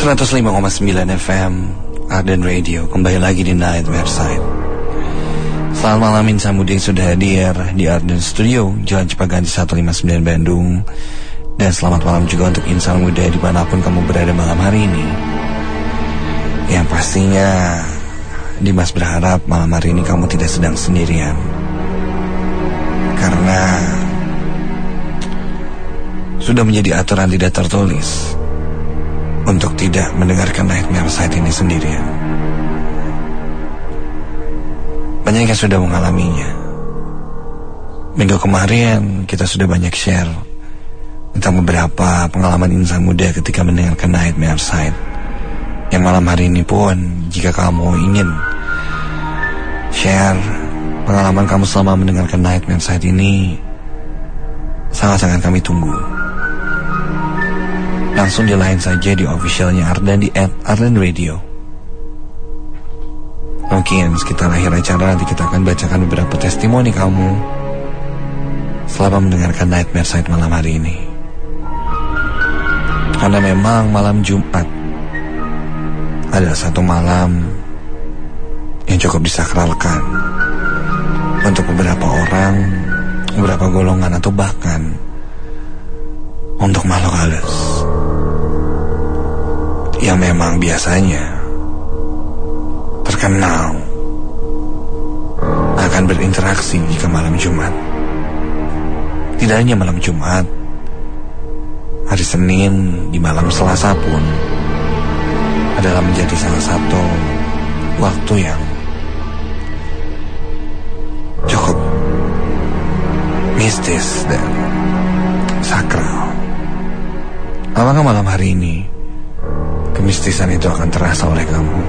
105,9 FM Arden Radio, kembali lagi di Nightmare Side. Selamat malam, Insan Muda yang sudah hadir di Arden Studio, Jalan Cipaganti 159 Bandung. Dan selamat malam juga untuk insan muda dimanapun kamu berada malam hari ini. Yang pastinya Dimas berharap malam hari ini kamu tidak sedang sendirian, karena sudah menjadi aturan tidak tertulis untuk tidak mendengarkan Nightmare Side ini sendirian. Banyak yang sudah mengalaminya. Minggu kemarin kita sudah banyak share tentang beberapa pengalaman insan muda ketika mendengarkan Nightmare Side. Yang malam hari ini pun, jika kamu ingin share pengalaman kamu selama mendengarkan Nightmare Side ini, sangat-sangat kami tunggu. Langsung di line saja di officialnya Ardan di @ArdanRadio. Mungkin sekitar akhir acara nanti kita akan bacakan beberapa testimoni kamu selama mendengarkan Nightmare Side malam hari ini. Karena memang malam Jumat adalah satu malam yang cukup disakralkan untuk beberapa orang, beberapa golongan, atau bahkan untuk makhluk halus yang memang biasanya terkenal akan berinteraksi jika malam Jumat. Tidak hanya malam Jumat, hari Senin, di malam Selasa pun adalah menjadi salah satu waktu yang cukup mistis dan sakral. Apakah malam hari ini kemistisan itu akan terasa oleh kamu?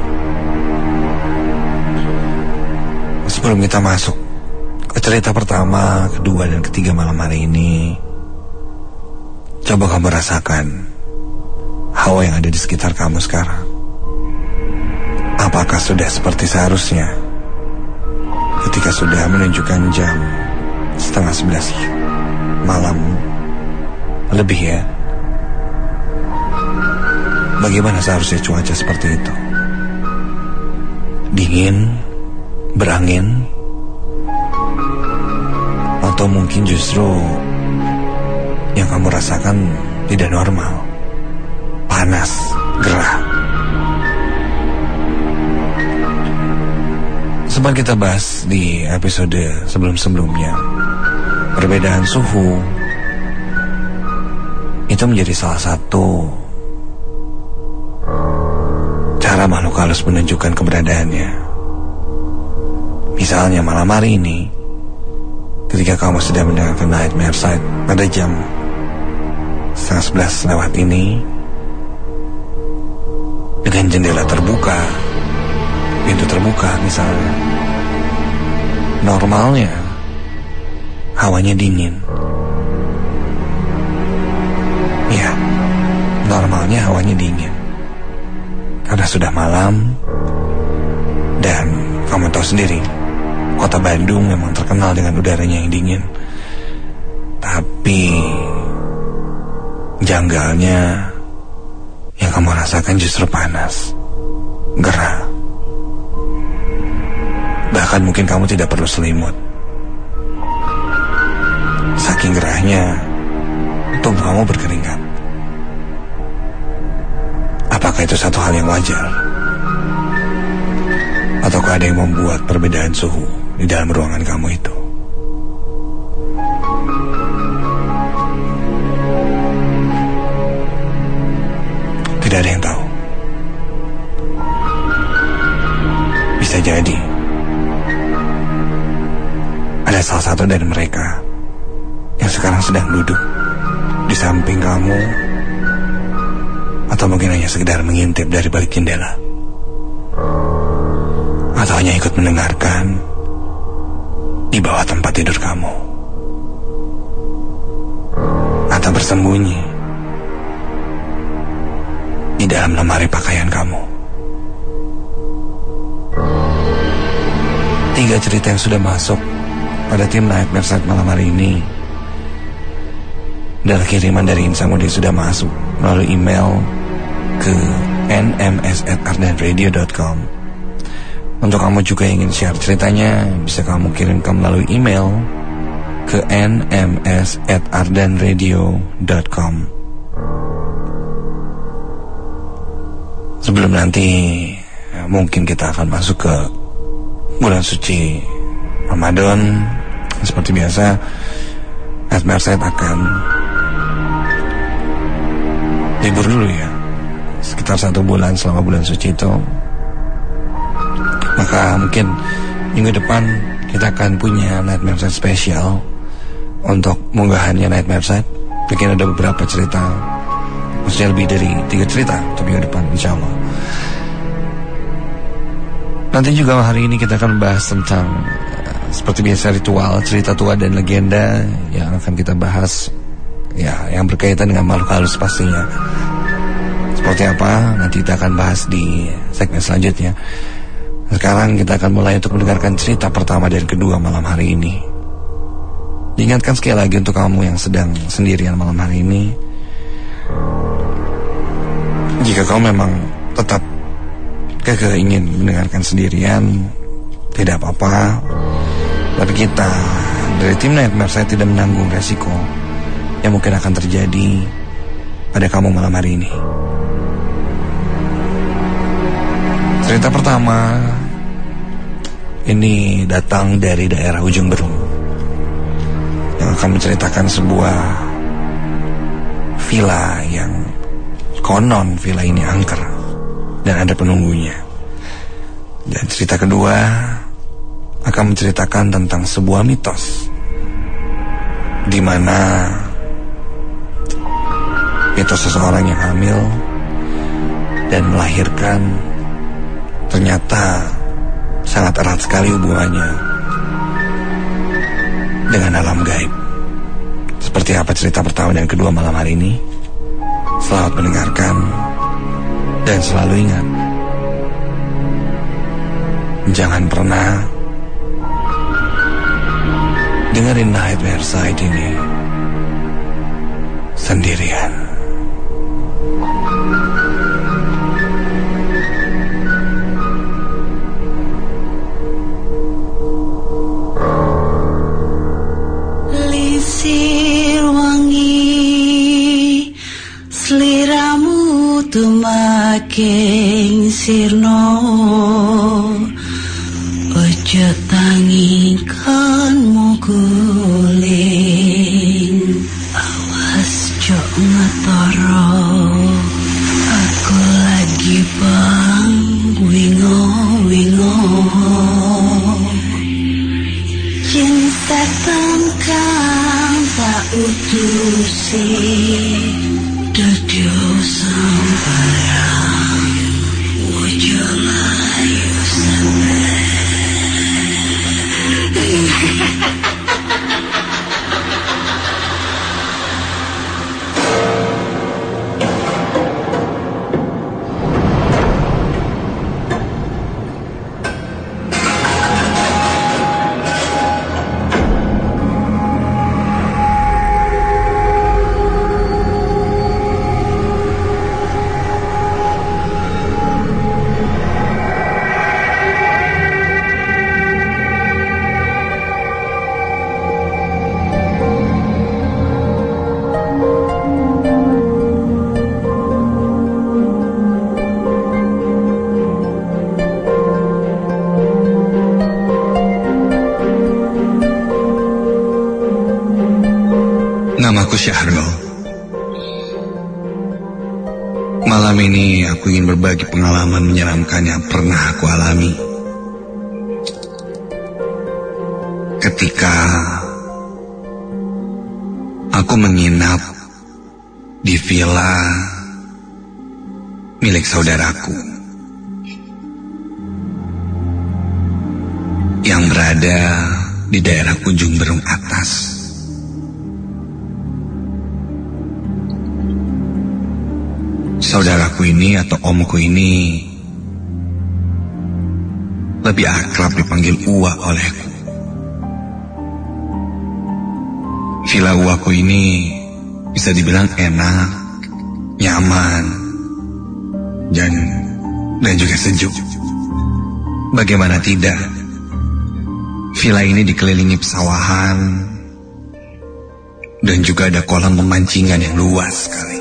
Sebelum kita masuk ke cerita pertama, kedua, dan ketiga malam hari ini, coba kamu rasakan hawa yang ada di sekitar kamu sekarang. Apakah sudah seperti seharusnya ketika sudah menunjukkan jam 10:30 malam lebih ya? Bagaimana seharusnya cuaca seperti itu? Dingin, berangin, atau mungkin justru yang kamu rasakan tidak normal, panas, gerah? Sempat kita bahas di episode sebelum-sebelumnya, perbedaan suhu itu menjadi salah satu cara makhluk halus menunjukkan keberadaannya. Misalnya malam hari ini, ketika kamu sedang mendengarkan Nightmare Side pada jam 10:30 lewat ini, dengan jendela terbuka, pintu terbuka misalnya, normalnya hawanya dingin. Ya, normalnya hawanya dingin karena sudah malam. Dan kamu tahu sendiri, kota Bandung memang terkenal dengan udaranya yang dingin. Tapi janggalnya yang kamu rasakan justru panas, gerah. Bahkan mungkin kamu tidak perlu selimut. Saking gerahnya, tubuh kamu berkeringat. Apakah itu satu hal yang wajar? Ataukah ada yang membuat perbedaan suhu di dalam ruangan kamu itu? Tidak ada yang tahu. Bisa jadi ada salah satu dari mereka yang sekarang sedang duduk di samping kamu, atau mungkin hanya sekedar mengintip dari balik jendela, atau hanya ikut mendengarkan di bawah tempat tidur kamu, atau bersembunyi di dalam lemari pakaian kamu. 3 cerita yang sudah masuk pada tim Nightmare Side malam hari ini adalah kiriman dari insan muda yang sudah masuk melalui email ke ke nms@ardenradio.com. Untuk kamu juga yang ingin share ceritanya, bisa kamu kirimkan melalui email ke nms@ardenradio.com. Sebelum nanti mungkin kita akan masuk ke bulan suci Ramadan, seperti biasa Nightmare Side akan libur dulu ya, sekitar 1 bulan selama bulan suci itu. Maka mungkin minggu depan kita akan punya Nightmare Side spesial untuk munggahannya Nightmare Side. Mungkin ada beberapa cerita, maksudnya lebih dari 3 cerita untuk minggu depan insyaallah. Nanti juga hari ini kita akan bahas tentang seperti biasa ritual, cerita tua dan legenda yang akan kita bahas, ya, yang berkaitan dengan makhluk halus pastinya. Seperti apa nanti kita akan bahas di segmen selanjutnya. Sekarang kita akan mulai untuk mendengarkan cerita pertama dan kedua malam hari ini. Diingatkan sekali lagi untuk kamu yang sedang sendirian malam hari ini, jika kamu memang tetap kekeh ingin mendengarkan sendirian, tidak apa-apa. Tapi kita dari tim Nightmare saya tidak menanggung resiko yang mungkin akan terjadi pada kamu malam hari ini. Cerita pertama ini datang dari daerah Ujung Berung, yang akan menceritakan sebuah villa yang konon villa ini angker dan ada penunggunya. Dan cerita kedua akan menceritakan tentang sebuah mitos, di mana mitos seseorang yang hamil dan melahirkan ternyata sangat erat sekali hubungannya dengan alam gaib. Seperti apa cerita pertama dan kedua malam hari ini? Selamat mendengarkan dan selalu ingat, jangan pernah dengerin Nightmare Side ini sendirian. Lisir wangi seliramu tumaking sirno, ojo tangikanmu guling, awas jok ngetoro, aku lagi bang wingo-wingo. Cinta tengkang tak utusi, dadio sambarang, ojo layu sampai. Namaku Syahrul. Malam ini aku ingin berbagi pengalaman menyeramkan yang pernah aku alami ketika aku menginap di villa milik saudaraku yang berada di daerah Ujung Berung atas. Saudaraku ini atau omku ini lebih akrab dipanggil Uwa olehku. Villa Uwaku ini bisa dibilang enak, nyaman, dan juga sejuk. Bagaimana tidak? Villa ini dikelilingi pesawahan dan juga ada kolam pemancingan yang luas sekali.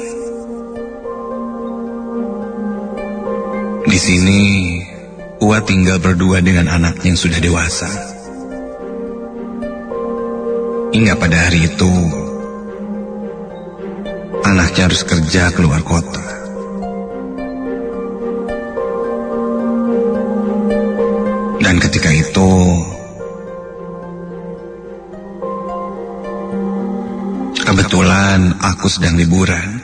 Di sini, Ua tinggal berdua dengan anaknya yang sudah dewasa. Hingga pada hari itu, anaknya harus kerja keluar kota. Dan ketika itu, kebetulan aku sedang liburan.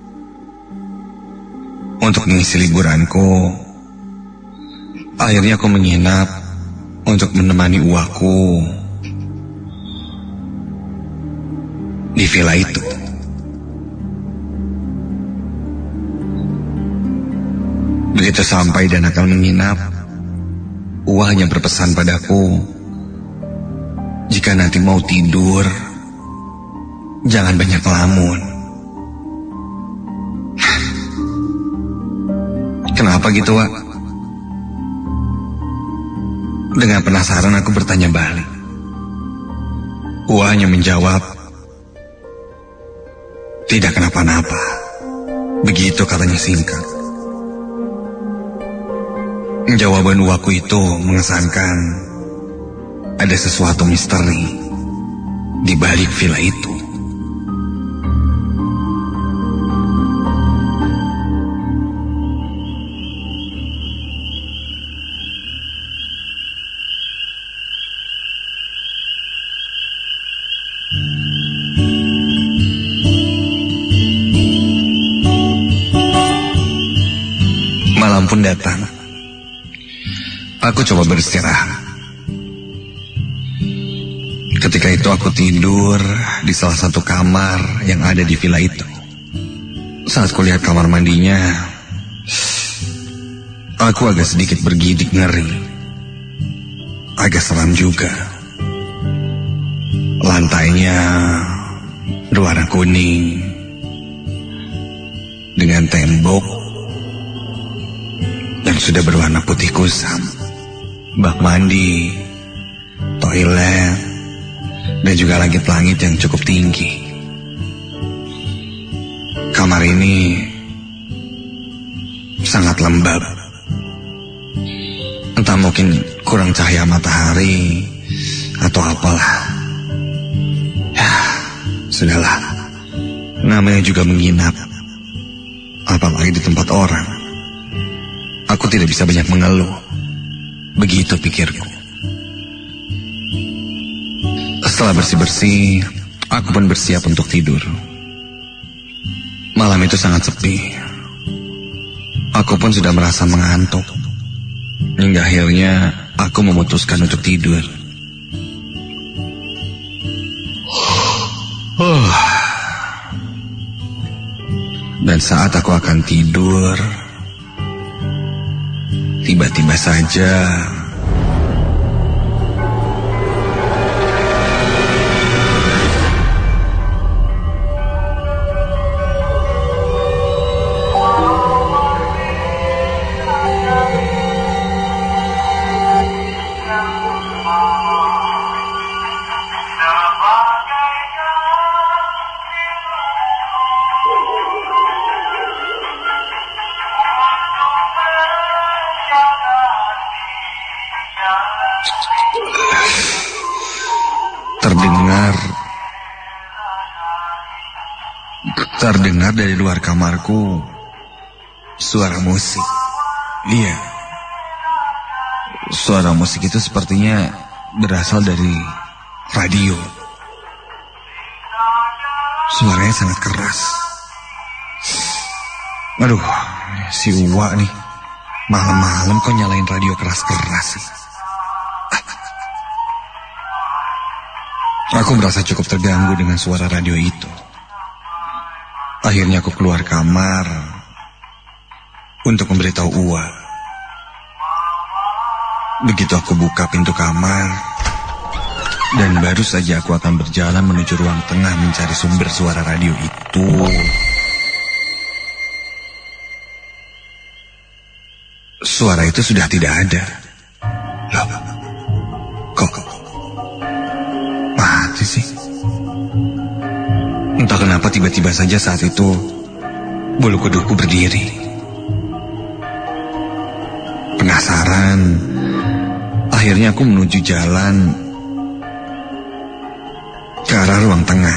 Untuk mengisi liburanku, akhirnya aku menginap untuk menemani uaku di villa itu. Begitu sampai dan akan menginap, Ua hanya berpesan padaku, jika nanti mau tidur, jangan banyak ngelamun. Kenapa gitu, Wak? Dengan penasaran aku bertanya balik. Ua hanya menjawab, tidak kenapa-napa. Begitu katanya singkat. Jawaban Uaku itu mengesankan ada sesuatu misteri di balik villa itu. Malam pun datang. Aku coba beristirahat. Ketika itu aku tidur di salah satu kamar yang ada di villa itu. Saat kulihat kamar mandinya, aku agak sedikit bergidik ngeri. Agak seram juga. Lantainya berwarna kuning dengan tembok yang sudah berwarna putih kusam, bak mandi, toilet, dan juga langit-langit yang cukup tinggi. Kamar ini sangat lembab. Entah mungkin kurang cahaya matahari atau apalah. Ya, sudahlah. Namanya juga menginap, apalagi di tempat orang. Aku tidak bisa banyak mengeluh. Begitu pikirku. Setelah bersih-bersih, aku pun bersiap untuk tidur. Malam itu sangat sepi. Aku pun sudah merasa mengantuk. Hingga akhirnya aku memutuskan untuk tidur. Dan saat aku akan tidur, tiba-tiba saja terdengar dari luar kamarku suara musik. Iya, suara musik itu sepertinya berasal dari radio. Suaranya sangat keras. Aduh, si Uwa nih malam-malam kok nyalain radio keras-keras sih. Aku merasa cukup terganggu dengan suara radio itu. Akhirnya aku keluar kamar untuk memberitahu Ua. Begitu aku buka pintu kamar, dan baru saja aku akan berjalan menuju ruang tengah mencari sumber suara radio itu, suara itu sudah tidak ada. Loh, kok mati sih? Entah kenapa tiba-tiba saja saat itu bulu kuduku berdiri. Penasaran, akhirnya aku menuju jalan ke arah ruang tengah.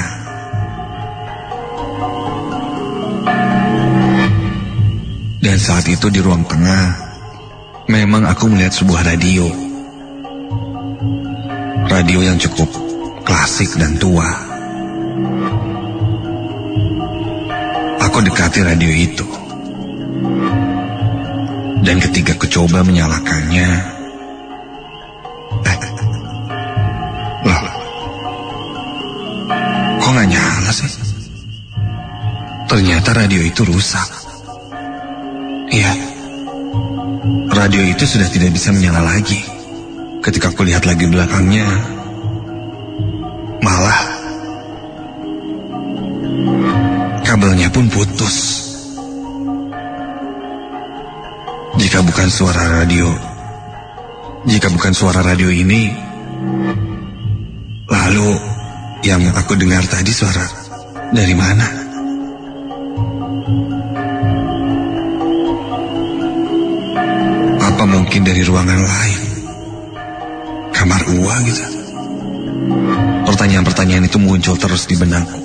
Dan saat itu di ruang tengah, memang aku melihat sebuah radio. Radio yang cukup klasik dan tua. Aku dekati radio itu. Dan ketika ku coba menyalakannya, loh, kok gak nyala sih? Ternyata radio itu rusak. Iya, radio itu sudah tidak bisa menyala lagi. Ketika aku lihat lagi belakangnya, malah kabelnya pun putus. Jika bukan suara radio ini, lalu yang aku dengar tadi suara dari mana? Apa mungkin dari ruangan lain? Kamar Uwa gitu? Pertanyaan-pertanyaan itu muncul terus di benakku.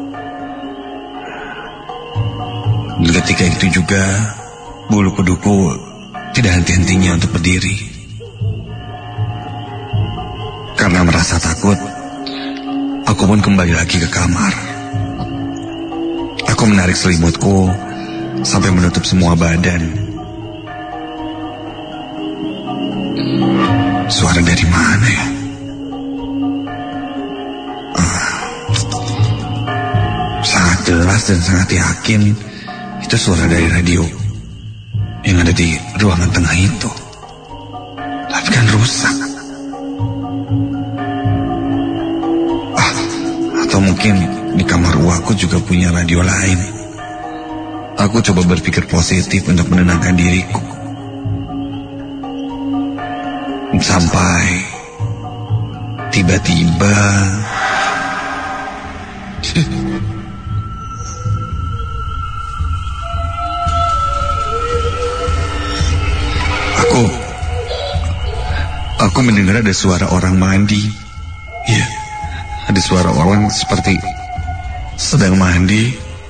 Dan ketika itu juga bulu kuduku tidak henti-hentinya untuk berdiri. Karena merasa takut, aku pun kembali lagi ke kamar. Aku menarik selimutku sampai menutup semua badan. Suara dari mana ya? Sangat jelas dan sangat yakin itu suara dari radio yang ada di ruangan tengah itu. Tapi kan rusak. Atau mungkin di kamar Uwaku juga punya radio lain. Aku coba berpikir positif untuk menenangkan diriku. Sampai tiba-tiba Aku mendengar ada suara orang mandi. Ya, ada suara orang seperti sedang mandi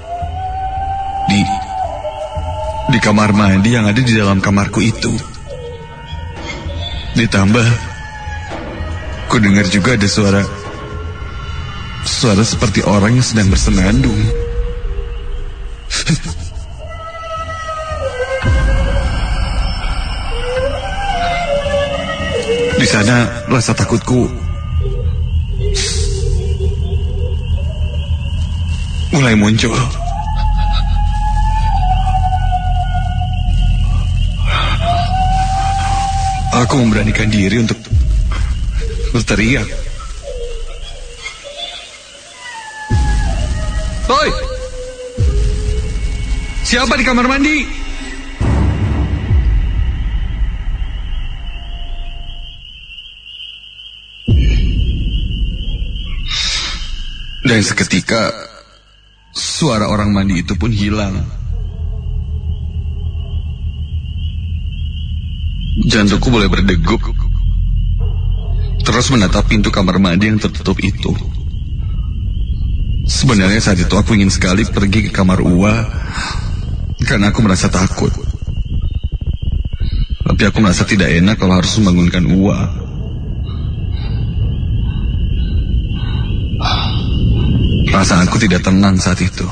di kamar mandi yang ada di dalam kamarku itu. Ditambah, ku dengar juga ada suara seperti orang yang sedang bersenandung. Di sana rasa takutku mulai muncul. Aku memberanikan diri untuk berteriak. Oi! Siapa di kamar mandi? Dan seketika suara orang mandi itu pun hilang. Jantungku mulai berdegup, terus menatap pintu kamar mandi yang tertutup itu. Sebenarnya saat itu aku ingin sekali pergi ke kamar Uwa karena aku merasa takut. Tapi aku merasa tidak enak kalau harus membangunkan Uwa. Perasaanku tidak tenang saat itu.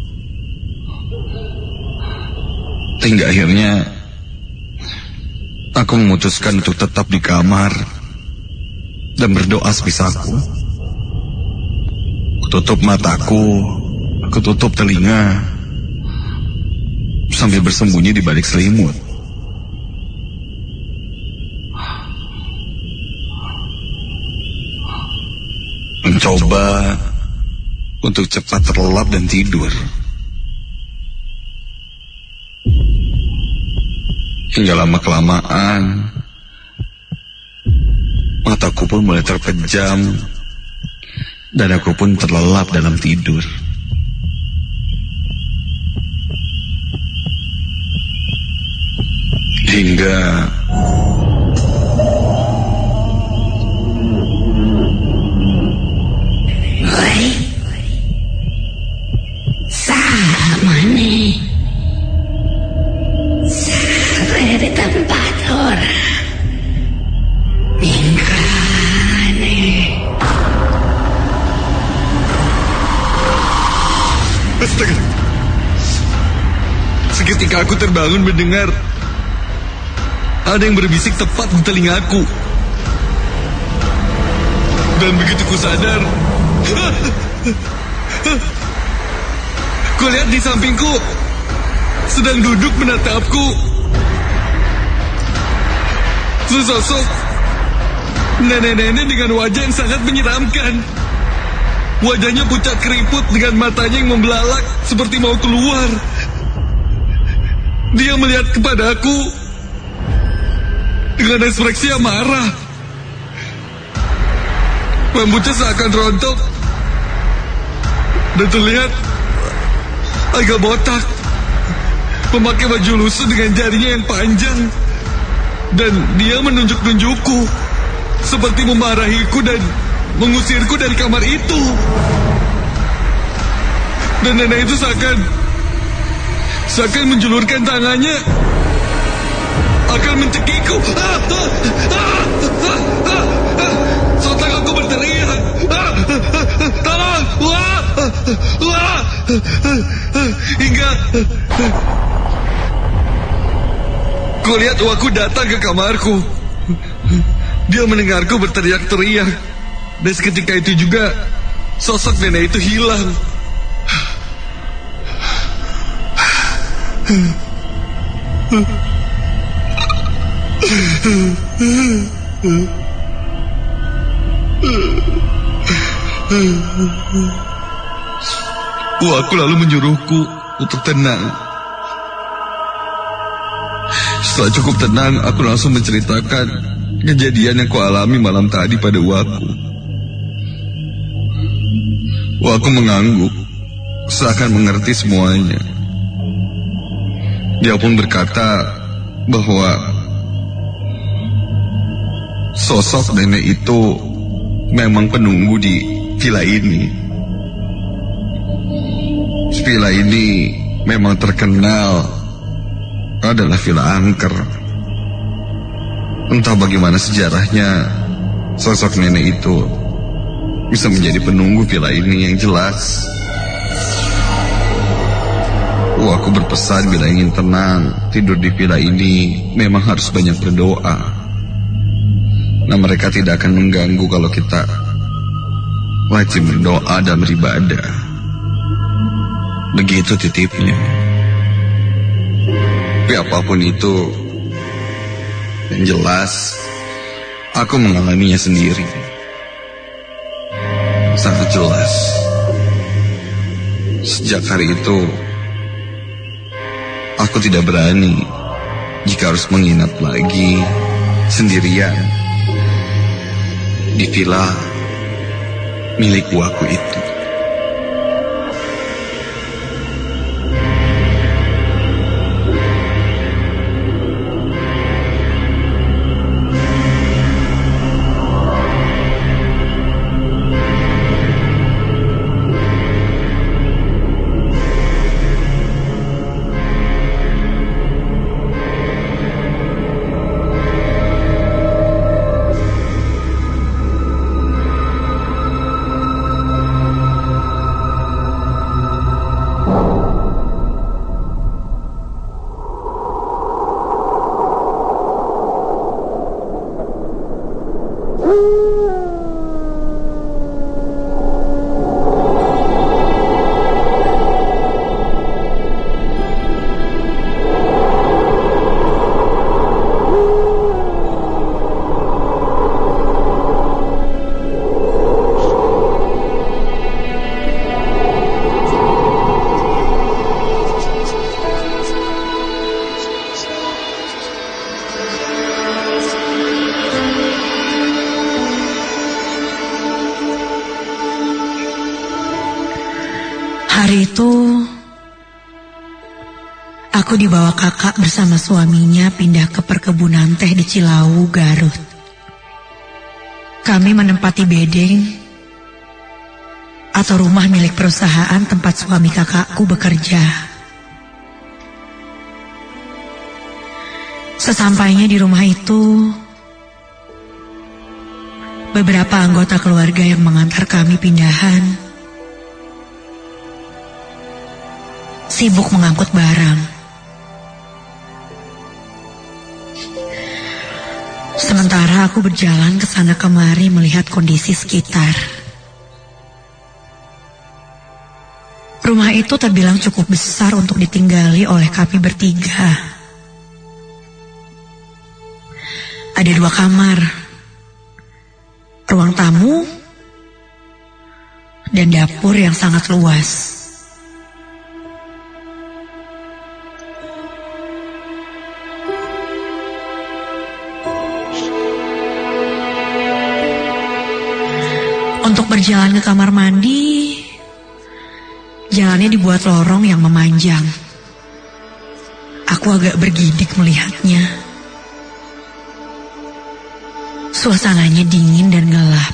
Hingga akhirnya aku memutuskan untuk tetap di kamar dan berdoa sebisaku. Aku tutup mataku, aku tutup telinga, sambil bersembunyi di balik selimut. Mencoba untuk cepat terlelap dan tidur. Hingga lama-kelamaan mataku pun mulai terpejam dan aku pun terlelap dalam tidur. Hingga Woi, sama nih. Saya di tempat orang. Mingkane. Astaga. Seketika aku terbangun mendengar ada yang berbisik tepat di telingaku. Dan begitu ku sadar, kulihat di sampingku sedang duduk menatapku sesosok nenek-nenek dengan wajah yang sangat menyeramkan. Wajahnya pucat keriput dengan matanya yang membelalak seperti mau keluar. Dia melihat kepadaku dengan ekspresi yang marah. Rambutnya seakan rontok dan terlihat agak botak. Memakai baju lusuh dengan jarinya yang panjang. Dan dia menunjuk-nunjukku seperti memarahiku dan mengusirku dari kamar itu. Dan nenek itu seakan menjulurkan tangannya akan mencekikku. Sontak aku berteriak, tolong! Hingga kulihat uaku datang ke kamarku. Dia mendengarku berteriak-teriak. Dan seketika itu juga sosok nenek itu hilang. Uaku lalu menyuruhku untuk tenang. Setelah cukup tenang, aku langsung menceritakan kejadian yang kualami malam tadi pada uaku. Uaku mengangguk, seakan mengerti semuanya. Dia pun berkata bahwa sosok nenek itu memang penunggu di villa ini. Villa ini memang terkenal adalah villa angker. Entah bagaimana sejarahnya sosok nenek itu bisa menjadi penunggu villa ini. Yang jelas aku berpesan bila ingin tenang tidur di villa ini memang harus banyak berdoa. Nah, mereka tidak akan mengganggu kalau kita wajib berdoa dan beribadah. Begitu titipnya. Tapi apapun itu, yang jelas aku mengalaminya sendiri. Sangat jelas. Sejak hari itu aku tidak berani jika harus menginap lagi sendirian di villa milik uaku itu. Aku dibawa kakak bersama suaminya pindah ke perkebunan teh di Cilawu, Garut. Kami menempati bedeng atau rumah milik perusahaan tempat suami kakakku bekerja. Sesampainya di rumah itu, beberapa anggota keluarga yang mengantar kami pindahan sibuk mengangkut barang. Sementara aku berjalan ke sana kemari melihat kondisi sekitar. Rumah itu terbilang cukup besar untuk ditinggali oleh kami bertiga. Ada 2 kamar, ruang tamu, dan dapur yang sangat luas. Untuk berjalan ke kamar mandi, jalannya dibuat lorong yang memanjang. Aku agak bergidik melihatnya. Suasananya dingin dan gelap.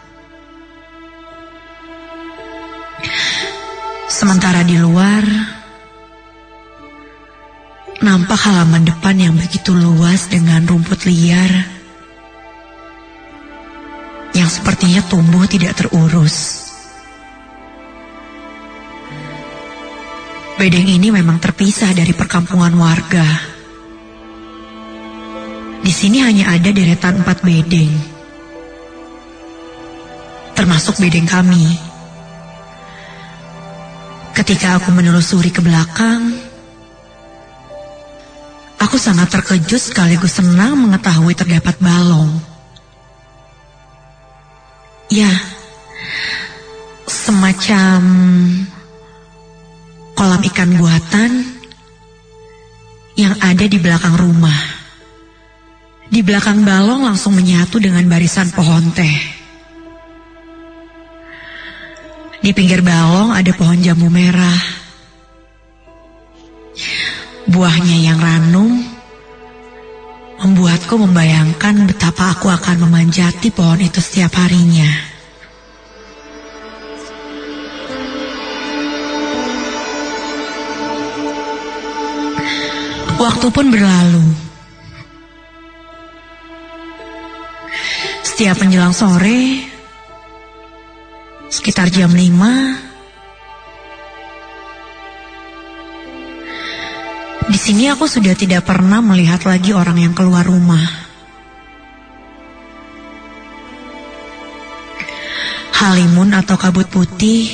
Sementara di luar, nampak halaman depan yang begitu luas dengan rumput liar yang sepertinya tumbuh tidak terurus. Bedeng ini memang terpisah dari perkampungan warga. Di sini hanya ada deretan 4 bedeng, termasuk bedeng kami. Ketika aku menelusuri ke belakang, aku sangat terkejut sekaligus senang mengetahui terdapat balong. Ya, semacam kolam ikan buatan yang ada di belakang rumah. Di belakang balong langsung menyatu dengan barisan pohon teh. Di pinggir balong ada pohon jambu merah. Buahnya yang ranum membuatku membayangkan betapa aku akan memanjati pohon itu setiap harinya. Waktu pun berlalu. Setiap menjelang sore, sekitar jam 5, di sini aku sudah tidak pernah melihat lagi orang yang keluar rumah. Halimun atau kabut putih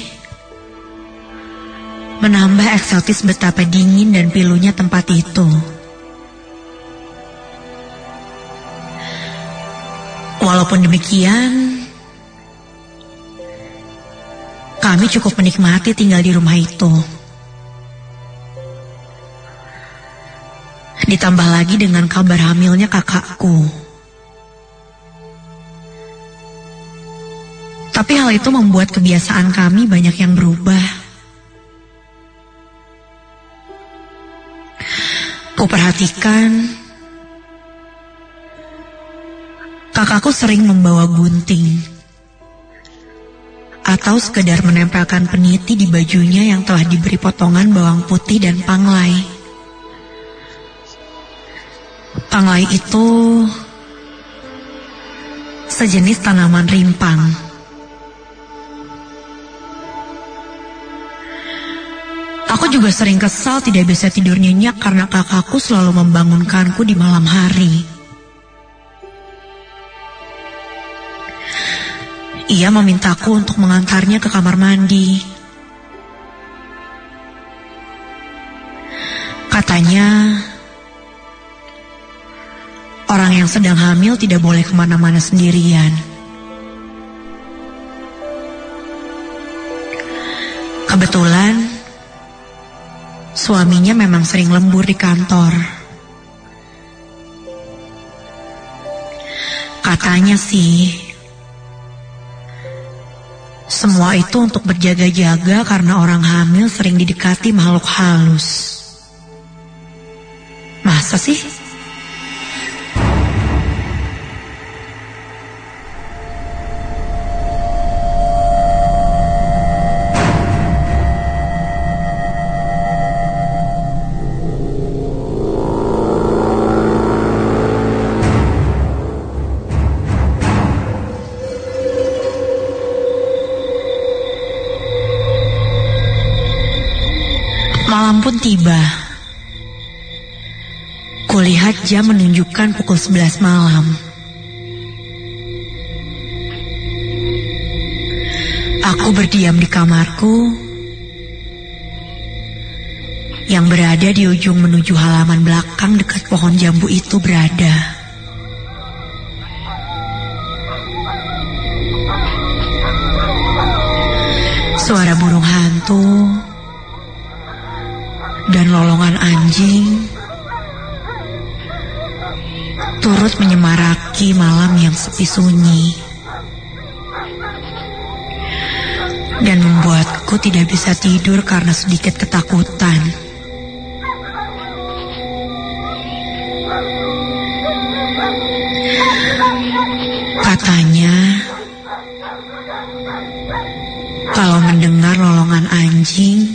menambah eksotis betapa dingin dan pilunya tempat itu. Walaupun demikian, kami cukup menikmati tinggal di rumah itu. Ditambah lagi dengan kabar hamilnya kakakku. Tapi hal itu membuat kebiasaan kami banyak yang berubah. Kuperhatikan, kakakku sering membawa gunting atau sekedar menempelkan peniti di bajunya yang telah diberi potongan bawang putih dan panglai. Panglai itu sejenis tanaman rimpang. Aku juga sering kesal tidak bisa tidur nyenyak karena kakakku selalu membangunkanku di malam hari. Ia memintaku untuk mengantarnya ke kamar mandi. Katanya, orang yang sedang hamil tidak boleh kemana-mana sendirian. Kebetulan, suaminya memang sering lembur di kantor. Katanya sih, semua itu untuk berjaga-jaga karena orang hamil sering didekati makhluk halus. Masa sih? Malam pun tiba. Kulihat jam menunjukkan pukul 11 malam. Aku berdiam di kamarku yang berada di ujung menuju halaman belakang dekat pohon jambu itu berada. Suara burung hantu dan lolongan anjing turut menyemaraki malam yang sepi sunyi dan membuatku tidak bisa tidur karena sedikit ketakutan. Katanya, kalau mendengar lolongan anjing,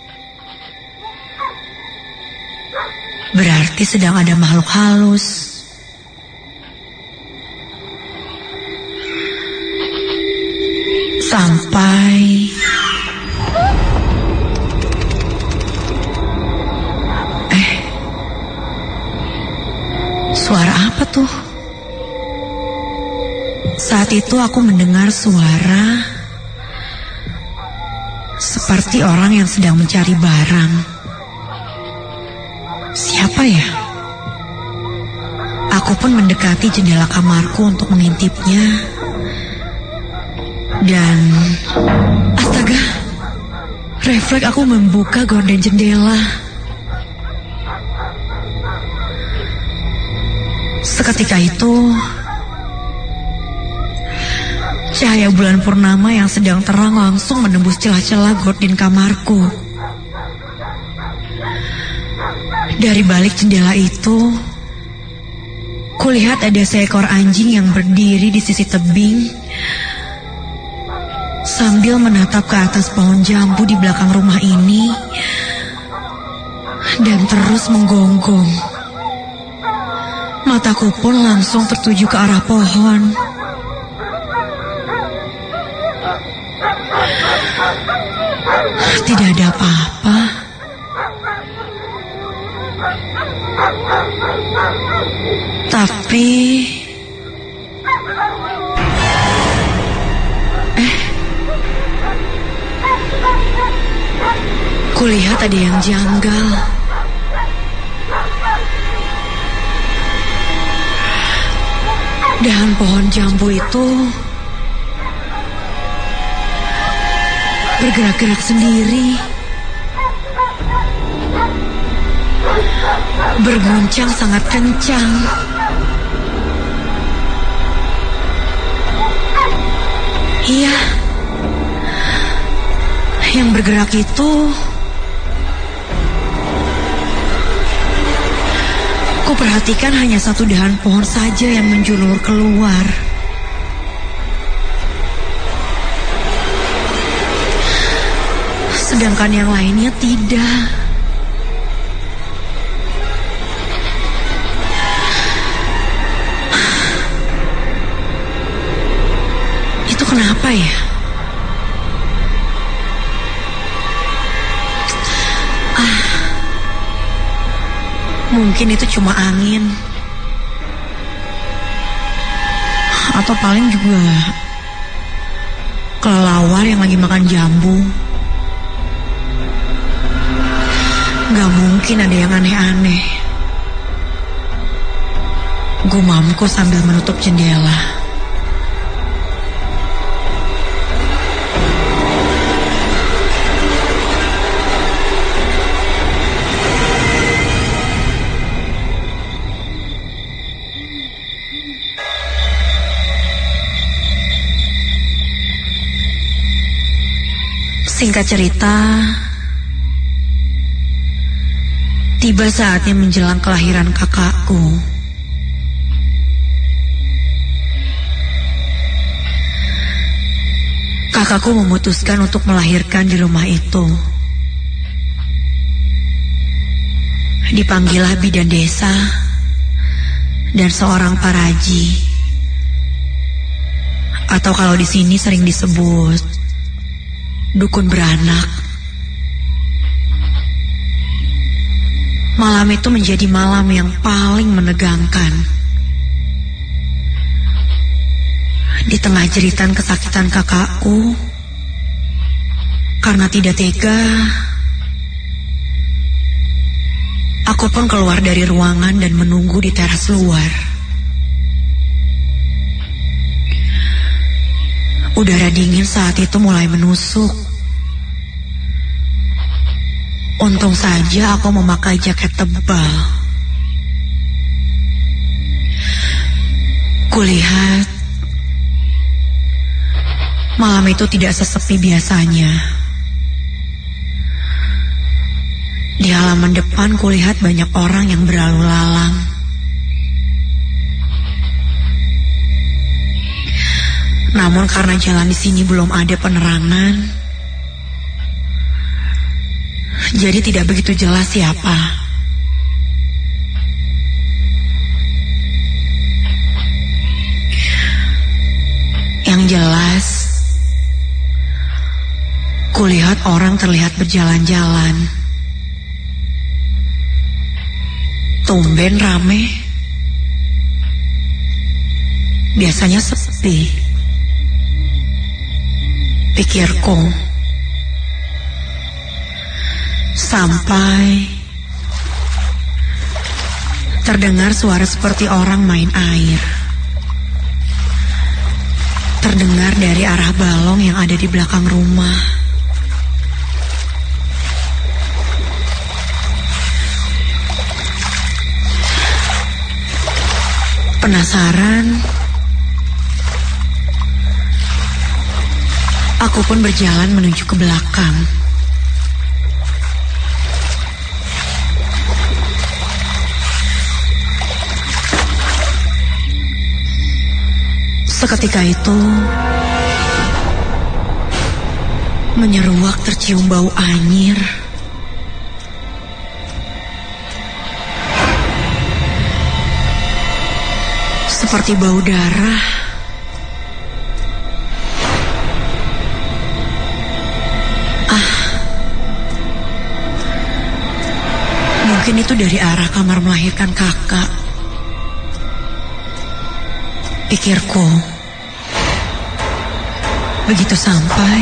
berarti sedang ada makhluk halus. Sampai suara apa tuh? Saat itu aku mendengar suara seperti orang yang sedang mencari barang. Siapa ya? Aku pun mendekati jendela kamarku untuk mengintipnya. Dan astaga, refleks aku membuka gorden jendela. Seketika itu, cahaya bulan purnama yang sedang terang langsung menembus celah-celah gorden kamarku. Dari balik jendela itu, kulihat ada seekor anjing yang berdiri di sisi tebing sambil menatap ke atas pohon jambu di belakang rumah ini dan terus menggonggong. Mataku pun langsung tertuju ke arah pohon. Tidak ada apa-apa. Tapi kulihat ada yang janggal. Dahan pohon jambu itu bergerak-gerak sendiri, berguncang sangat kencang. Iya, yang bergerak itu kuperhatikan hanya satu dahan pohon saja yang menjulur keluar. Sedangkan yang lainnya tidak. Itu kenapa ya? Mungkin itu cuma angin. Atau paling juga kelelawar yang lagi makan jambu. Gak mungkin ada yang aneh-aneh, gumamku sambil menutup jendela. Singkat cerita, Tiba saatnya menjelang kelahiran kakakku. Kakakku memutuskan untuk melahirkan di rumah itu. Dipanggillah bidan desa dan seorang paraji, atau kalau di sini sering disebut dukun beranak. Malam itu menjadi malam yang paling menegangkan. Di tengah jeritan kesakitan kakakku, karena tidak tega, aku pun keluar dari ruangan dan menunggu di teras luar. Udara dingin saat itu mulai menusuk. Untung saja aku memakai jaket tebal. Kulihat malam itu tidak sesepi biasanya. Di halaman depan kulihat banyak orang yang berlalu lalang. Namun karena jalan di sini belum ada penerangan, jadi tidak begitu jelas siapa. Yang jelas, kulihat orang terlihat berjalan-jalan. Tumben rame. Biasanya sepi, pikirku. Sampai terdengar suara seperti orang main air. Terdengar dari arah balong yang ada di belakang rumah. Penasaran, aku pun berjalan menuju ke belakang. Seketika itu, menyeruak tercium bau anyir. Seperti bau darah. Mungkin itu dari arah kamar melahirkan kakak, pikirku. Begitu sampai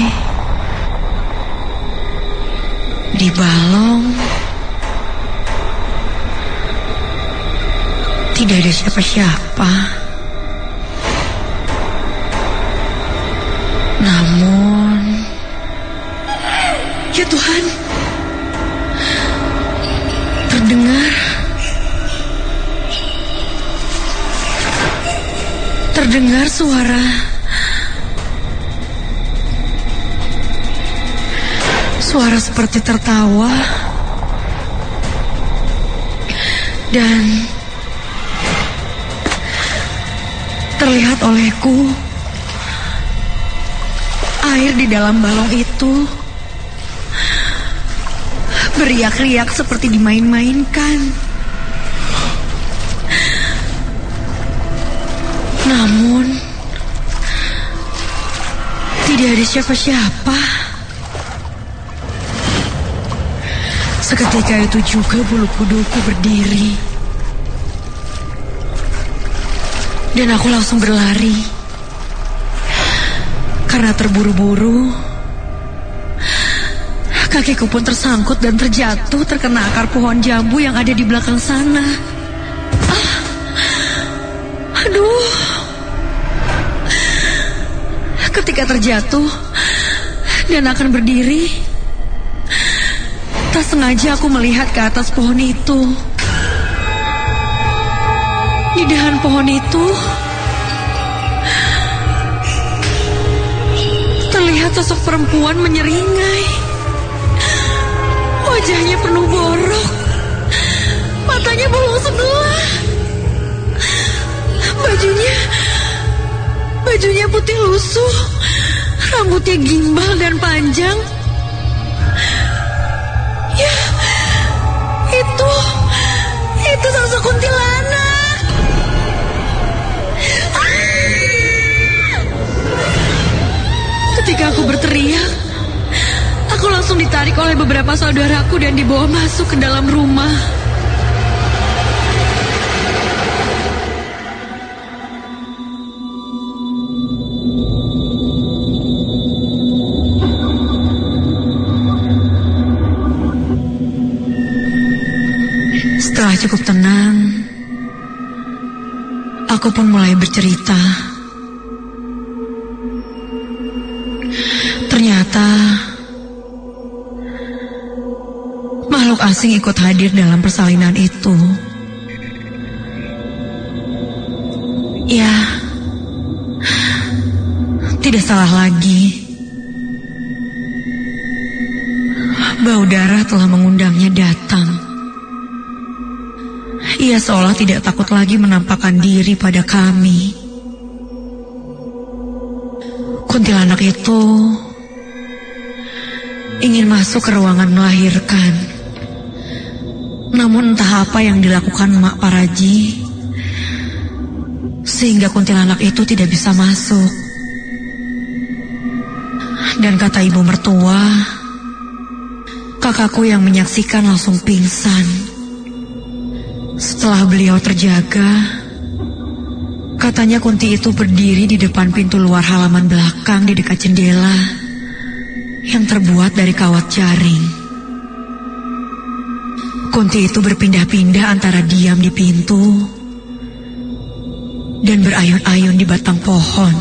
di balong, tidak ada siapa-siapa. Namun, ya Tuhan, terdengar suara seperti tertawa, dan terlihat olehku air di dalam balong itu beriak-riak seperti dimain-mainkan. Namun tidak ada siapa-siapa. Seketika itu juga bulu kuduku berdiri, dan aku langsung berlari. Karena terburu-buru, kakiku pun tersangkut dan terjatuh terkena akar pohon jambu yang ada di belakang sana. Aduh. Ketika terjatuh dan akan berdiri, tak sengaja aku melihat ke atas pohon itu. Di dahan pohon itu terlihat sosok perempuan menyeringai. Wajahnya penuh borok Matanya bolong sebelah. Bajunya putih lusuh. Rambutnya gimbal dan panjang. Ya, itu sosok kuntilanak. Ketika aku berteriak, aku langsung ditarik oleh beberapa saudaraku dan dibawa masuk ke dalam rumah. Setelah cukup tenang, aku pun mulai bercerita. Ternyata makhluk asing ikut hadir dalam persalinan itu. Ya, tidak salah lagi. Bau darah telah mengundangnya datang. Ia seolah tidak takut lagi menampakkan diri pada kami. Kuntilanak itu ingin masuk ke ruangan melahirkan. Namun entah apa yang dilakukan Mak Paraji, sehingga kuntilanak itu tidak bisa masuk. Dan kata ibu mertua, kakakku yang menyaksikan langsung pingsan. Setelah beliau terjaga, katanya Kunti itu berdiri di depan pintu luar halaman belakang di dekat jendela yang terbuat dari kawat jaring. Kunti itu berpindah-pindah antara diam di pintu dan berayun-ayun di batang pohon.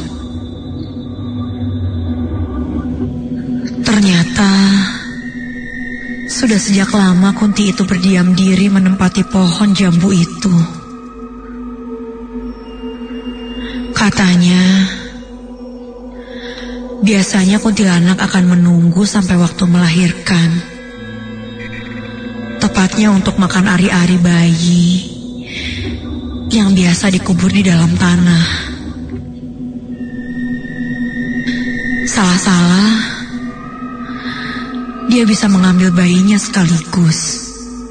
Ternyata sudah sejak lama Kunti itu berdiam diri menempati pohon jambu itu. Katanya, biasanya kuntilanak akan menunggu sampai waktu melahirkan. Tepatnya untuk makan ari-ari bayi yang biasa dikubur di dalam tanah. Salah-salah, dia bisa mengambil bayinya sekaligus.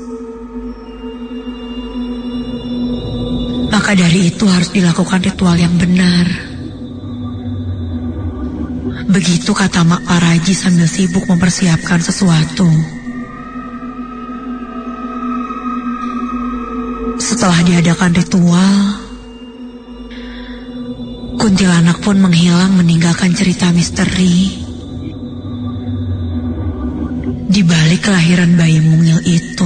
Maka dari itu harus dilakukan ritual yang benar. Begitu kata Mak Paraji sambil sibuk mempersiapkan sesuatu. Setelah diadakan ritual, kuntilanak pun menghilang meninggalkan cerita misteri di balik kelahiran bayi mungil itu.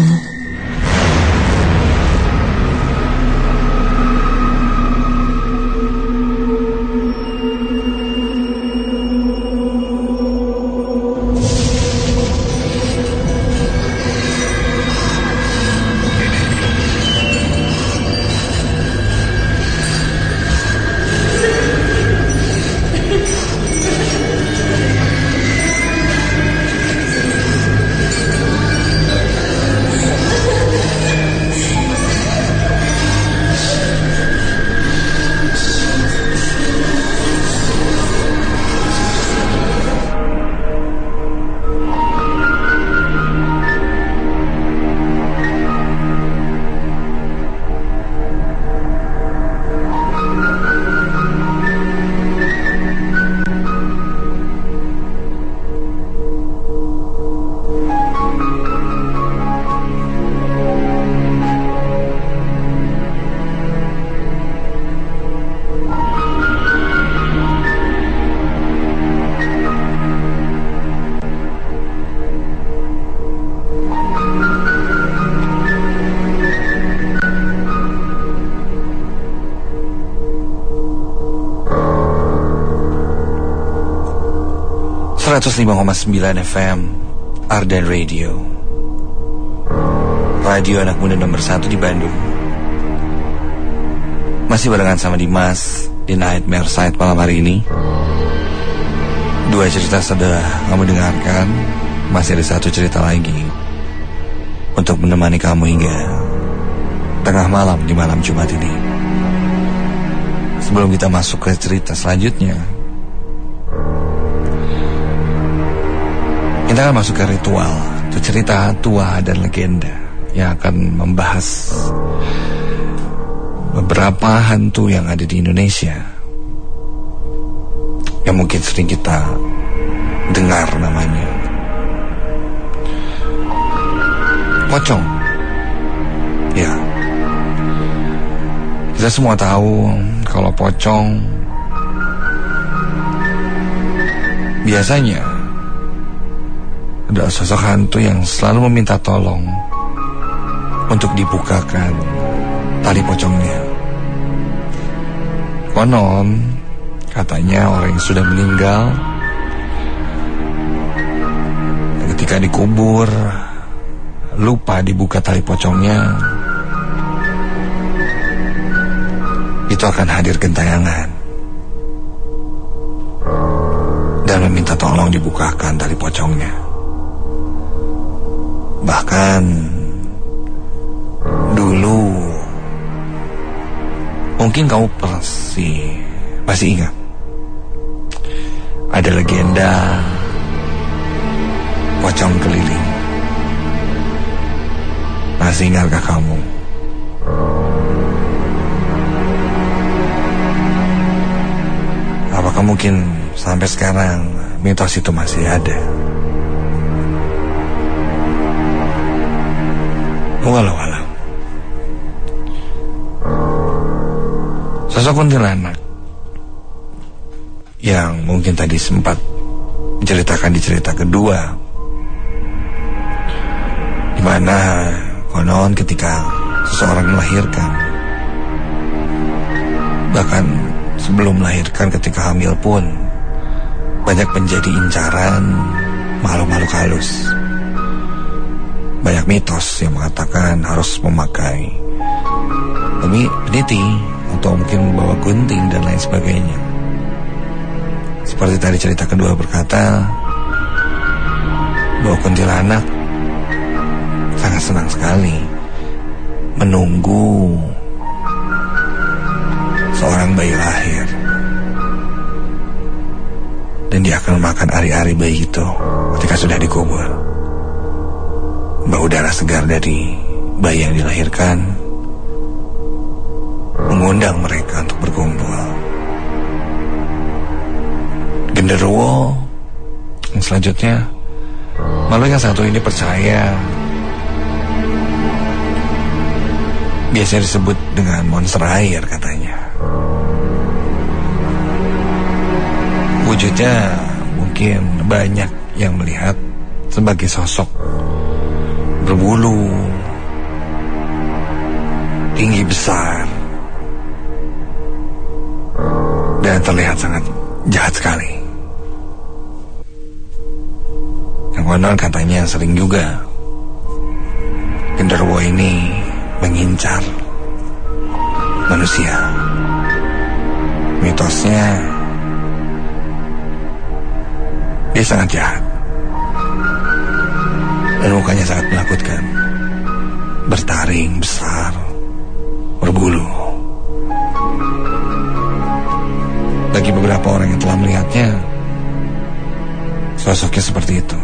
.9 FM Ardan Radio, radio anak muda nomor 1 di Bandung. Masih barengan sama Dimas di Nightmare Side malam hari ini. 2 cerita sudah kamu dengarkan, masih ada 1 cerita lagi untuk menemani kamu hingga tengah malam di malam Jumat ini. Sebelum kita masuk ke cerita selanjutnya, kita akan masuk ke ritual, itu cerita tua dan legenda yang akan membahas beberapa hantu yang ada di Indonesia yang mungkin sering kita dengar namanya. Pocong. Ya. Kita semua tahu kalau pocong biasanya adalah sosok hantu yang selalu meminta tolong untuk dibukakan tali pocongnya. Konon, katanya orang yang sudah meninggal ketika dikubur lupa dibuka tali pocongnya, itu akan hadir gentayangan dan meminta tolong dibukakan tali pocongnya. Bahkan dulu mungkin kamu masih ingat ada legenda pocong keliling. Masih ingatkah kamu? Apakah mungkin sampai sekarang mitos itu masih ada? Walau-walau sosok kuntilanak yang mungkin tadi sempat menceritakan di cerita kedua, di mana konon ketika seseorang melahirkan, bahkan sebelum melahirkan ketika hamil pun, banyak menjadi incaran makhluk-makhluk halus. Banyak mitos yang mengatakan harus memakai peniti atau mungkin membawa gunting dan lain sebagainya. Seperti tadi cerita kedua berkata bahwa kuntilanak sangat senang sekali menunggu seorang bayi lahir, dan dia akan memakan ari-ari bayi itu ketika sudah dikubur. Bau darah segar dari bayi yang dilahirkan mengundang mereka untuk berkumpul. Genderuwo yang selanjutnya, makhluk yang satu ini percaya biasanya disebut dengan monster air katanya. Wujudnya mungkin banyak yang melihat sebagai sosok berbulu, tinggi besar, dan terlihat sangat jahat sekali. Yang konon katanya sering juga genderuwo ini mengincar manusia. Mitosnya dia sangat jahat dan mukanya sangat menakutkan, bertaring besar, berbulu. Bagi beberapa orang yang telah melihatnya, sosoknya seperti itu.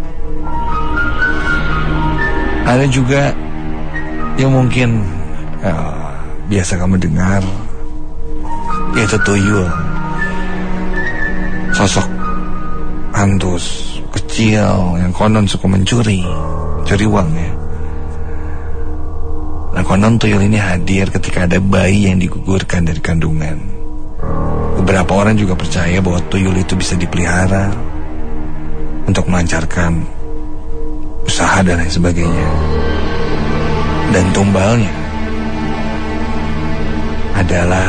Ada juga yang mungkin biasa kamu dengar, yaitu tuyul. Sosok hantus kecil yang konon suka mencuri uang ya. Nah, konon tuyul ini hadir ketika ada bayi yang digugurkan dari kandungan. Beberapa orang juga percaya bahwa tuyul itu bisa dipelihara untuk melancarkan usaha dan lain sebagainya. Dan tumbalnya adalah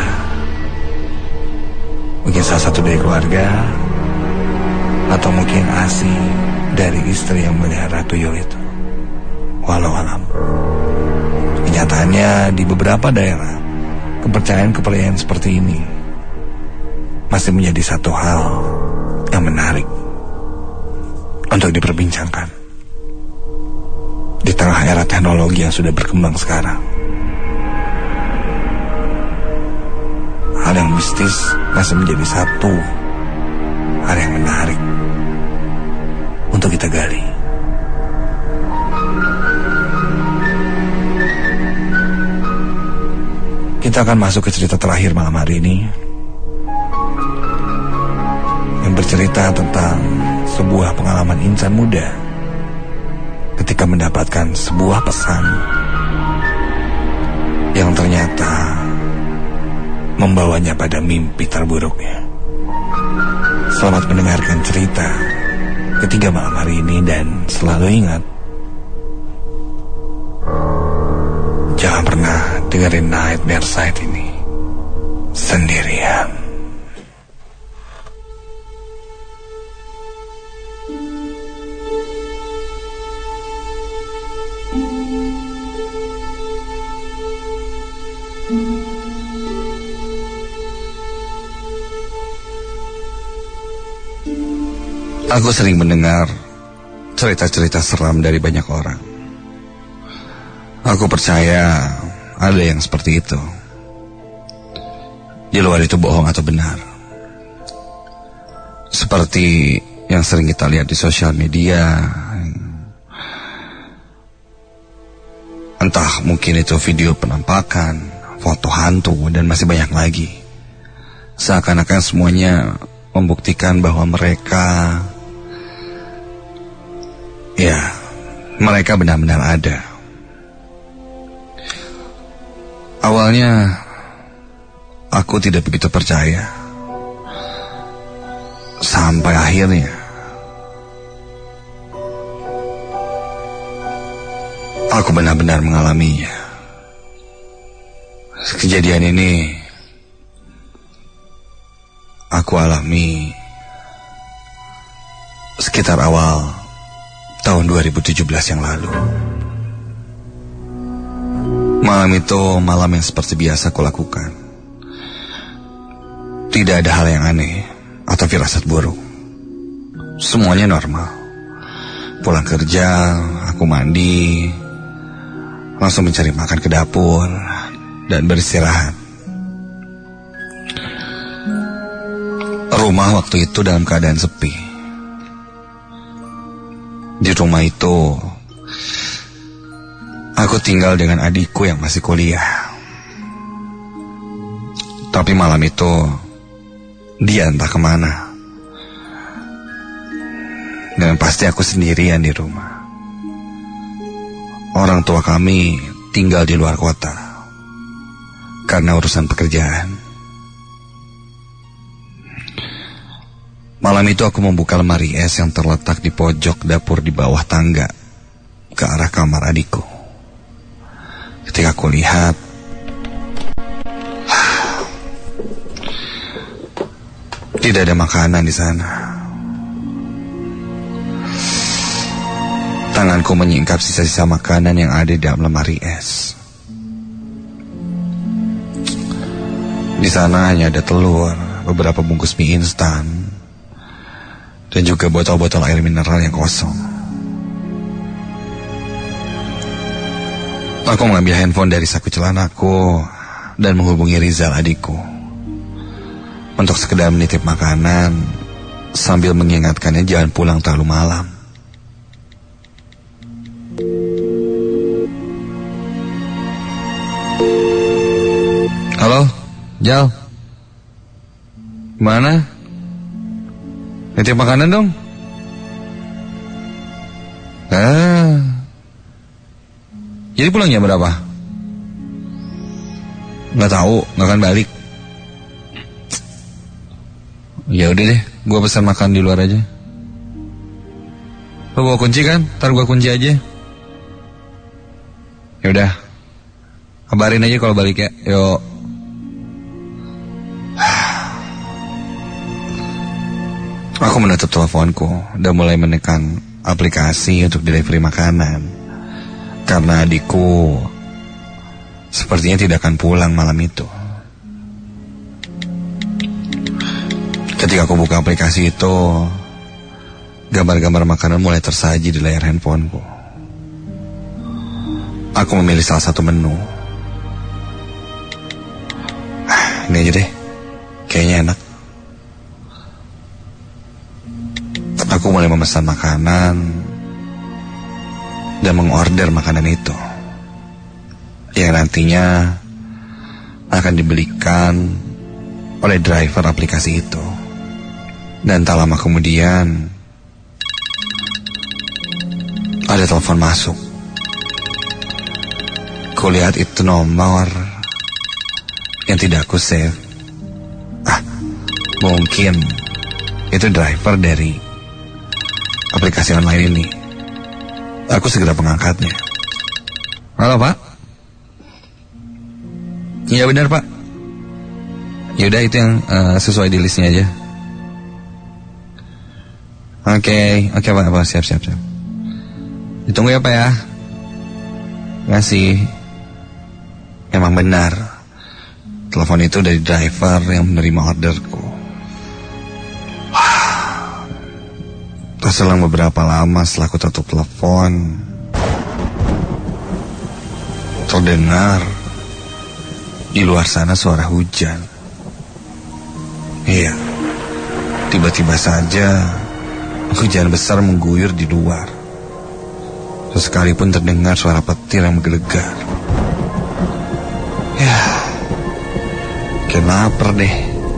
mungkin salah satu dari keluarga atau mungkin asi dari istri yang melihara tuyul itu. Walau alam, kenyataannya di beberapa daerah kepercayaan seperti ini masih menjadi satu hal yang menarik untuk diperbincangkan di tengah era teknologi yang sudah berkembang sekarang. yang mistis masih menjadi satu hal yang menarik untuk kita gali. Kita akan masuk ke cerita terakhir malam hari ini, yang bercerita tentang sebuah pengalaman insan muda ketika mendapatkan sebuah pesan yang ternyata membawanya pada mimpi terburuknya. Selamat mendengarkan cerita ketiga malam hari ini, dan selalu ingat, jangan pernah dengerin Nightmare Site ini sendirian. Aku sering mendengar cerita-cerita seram dari banyak orang. Aku percaya ada yang seperti itu. Di luar itu bohong atau benar. Seperti yang sering kita lihat di sosial media. Entah mungkin itu video penampakan, foto hantu, dan masih banyak lagi. Seakan-akan semuanya membuktikan bahwa mereka benar-benar ada. Awalnya aku tidak begitu percaya, sampai akhirnya aku benar-benar mengalaminya. Kejadian ini aku alami sekitar awal tahun 2017 yang lalu. Malam itu malam yang seperti biasa aku lakukan. Tidak ada hal yang aneh atau firasat buruk. Semuanya normal. Pulang kerja, aku mandi, langsung mencari makan ke dapur, dan beristirahat. Rumah waktu itu dalam keadaan sepi. Di rumah itu aku tinggal dengan adikku yang masih kuliah. Tapi malam itu dia entah kemana, dan pasti aku sendirian di rumah. Orang tua kami tinggal di luar kota karena urusan pekerjaan. Malam itu aku membuka lemari es yang terletak di pojok dapur di bawah tangga ke arah kamar adikku. Ketika aku lihat, tidak ada makanan di sana. Tanganku menyingkap sisa-sisa makanan yang ada di dalam lemari es. Di sana hanya ada telur, beberapa bungkus mie instan, dan juga botol-botol air mineral yang kosong. Aku mengambil handphone dari saku celanaku dan menghubungi Rizal adikku untuk sekedar menitip makanan sambil mengingatkannya jangan pulang terlalu malam. Halo, Jal. Mana? Nitip makanan dong. Jadi pulangnya berapa? Nggak tahu, nggak akan balik. Ya udah deh, gua pesan makan di luar aja. Lo bawa kunci kan? Ntar gua kunci aja. Ya udah, kabarin aja kalau balik ya. Yuk. Aku menutup teleponku dan mulai menekan aplikasi untuk delivery makanan, karena adikku sepertinya tidak akan pulang malam itu. Ketika aku buka aplikasi itu, gambar-gambar makanan mulai tersaji di layar handphoneku. Aku memilih salah satu menu. Ini aja deh. Kayaknya enak. Aku mulai memesan makanan dan mengorder makanan itu yang nantinya akan dibelikan oleh driver aplikasi itu. Dan tak lama kemudian ada telepon masuk. Kulihat itu nomor yang tidak aku save. Mungkin itu driver dari aplikasi online ini. Aku segera mengangkatnya. Halo Pak. Iya benar Pak. Yaudah itu yang sesuai di listnya aja. Oke Pak, siap. Ditunggu ya Pak ya. Makasih. Emang benar, telepon itu dari driver yang menerima orderku. Selang beberapa lama setelah aku tutup telepon, terdengar di luar sana suara hujan. Iya, tiba-tiba saja hujan besar mengguyur di luar. Sekalipun terdengar suara petir yang menggelegar. Ya, kayak lapar deh.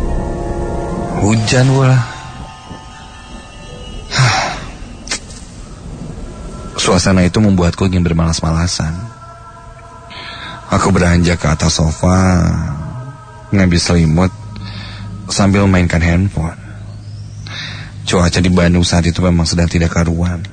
Hujan pula. Suasana itu membuatku ingin bermalas-malasan. Aku beranjak ke atas sofa, ngambil selimut, sambil mainkan handphone. Cuaca di Bandung saat itu memang sedang tidak karuan.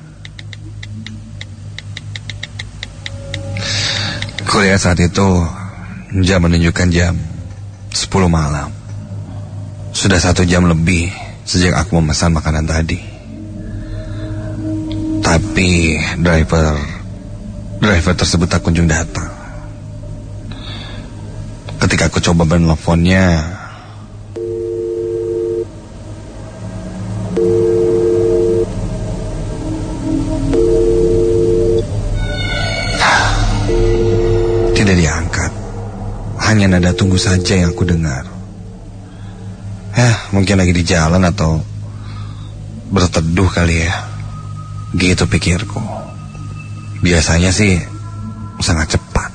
Kulihat saat itu, jam menunjukkan jam 10 malam. Sudah 1 jam lebih sejak aku memesan makanan tadi. Tapi driver tersebut tak kunjung datang. Ketika aku coba menelponnya, tidak diangkat. Hanya nada tunggu saja yang aku dengar. Mungkin lagi di jalan atau berteduh kali ya. Gitu pikirku. Biasanya sih sangat cepat.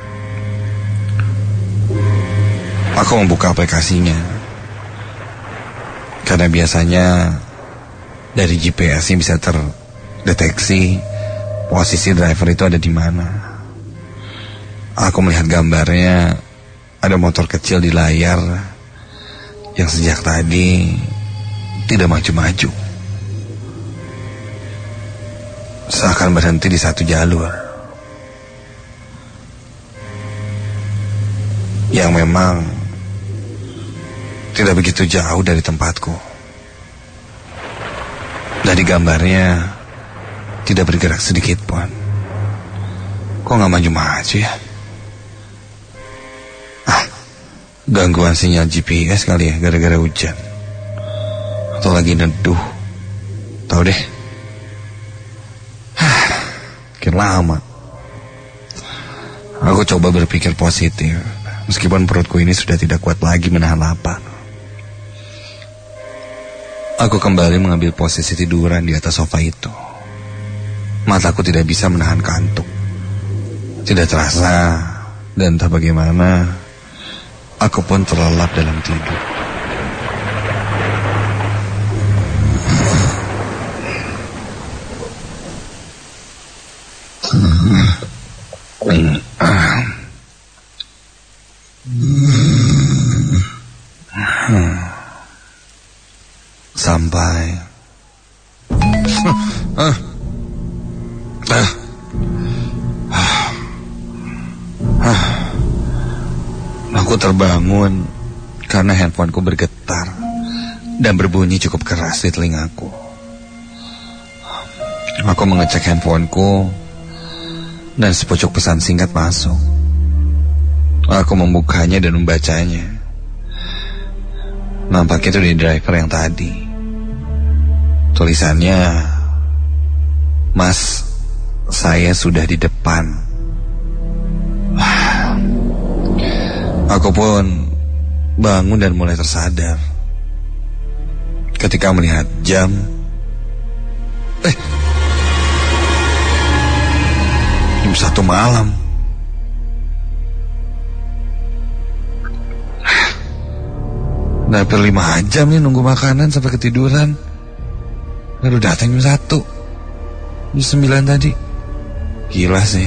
Aku membuka aplikasinya karena biasanya dari GPS bisa terdeteksi posisi driver itu ada di mana. Aku melihat gambarnya, ada motor kecil di layar yang sejak tadi tidak maju-maju. Seakan berhenti di satu jalur yang memang tidak begitu jauh dari tempatku. Dari gambarnya tidak bergerak sedikit pun. Kok gak maju-maju ya? Gangguan sinyal GPS kali ya, gara-gara hujan atau lagi neduh. Tahu deh. Makin lama aku coba berpikir positif, meskipun perutku ini sudah tidak kuat lagi menahan lapar. Aku kembali mengambil posisi tiduran di atas sofa itu. Mataku tidak bisa menahan kantuk. Tidak terasa, dan entah bagaimana aku pun terlelap dalam tidur. Sampai aku terbangun karena handphoneku bergetar dan berbunyi cukup keras di telingaku. Aku mengecek handphoneku dan sepucuk pesan singkat masuk. Aku membukanya dan membacanya. Nampaknya itu dari driver yang tadi. Tulisannya, "Mas, saya sudah di depan." Aku pun bangun dan mulai tersadar ketika melihat jam. Jam 1 malam. Udah hampir 5 jam nih nunggu makanan sampai ketiduran. Baru datang jam 1. Jam 9 tadi. Gila sih.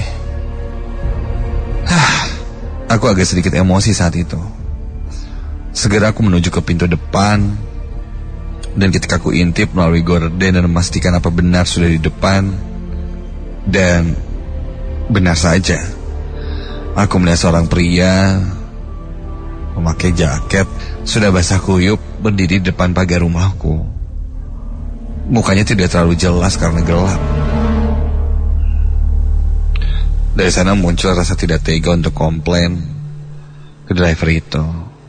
Aku agak sedikit emosi saat itu. Segera aku menuju ke pintu depan. Dan ketika aku intip melalui gorden dan memastikan apa benar sudah di depan. Dan benar saja, aku melihat seorang pria memakai jaket sudah basah kuyup berdiri di depan pagar rumahku. Mukanya tidak terlalu jelas karena gelap. Dari sana muncul rasa tidak tega untuk komplain ke driver itu.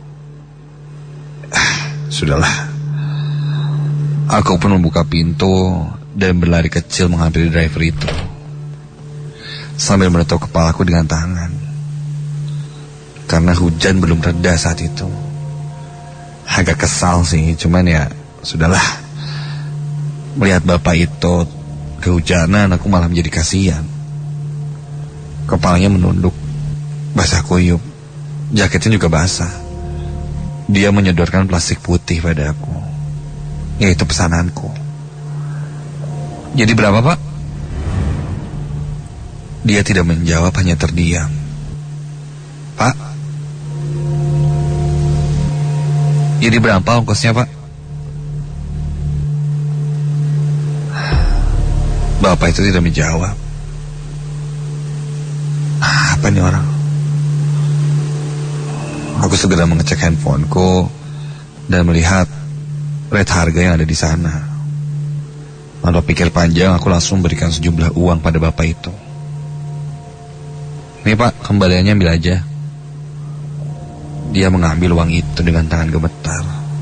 Sudahlah. Aku pun membuka pintu dan berlari kecil menghampiri driver itu, sambil menutup kepalaku dengan tangan. Karena hujan belum reda saat itu. Agak kesal sih, cuman ya sudahlah. Melihat bapak itu kehujanan, aku malah menjadi kasihan. Kepalanya menunduk, basah kuyup, jaketnya juga basah. Dia menyodorkan plastik putih pada aku, yaitu pesananku. Jadi berapa, Pak? Dia tidak menjawab, hanya terdiam. Pak? Jadi berapa ongkosnya, Pak? Bapak itu tidak menjawab. Apa nih orang? Aku segera mengecek handphoneku dan melihat rate harga yang ada di sana. Tanpa pikir panjang, aku langsung berikan sejumlah uang pada bapak itu. Nih Pak, kembaliannya ambil aja. Dia mengambil uang itu dengan tangan gemetar.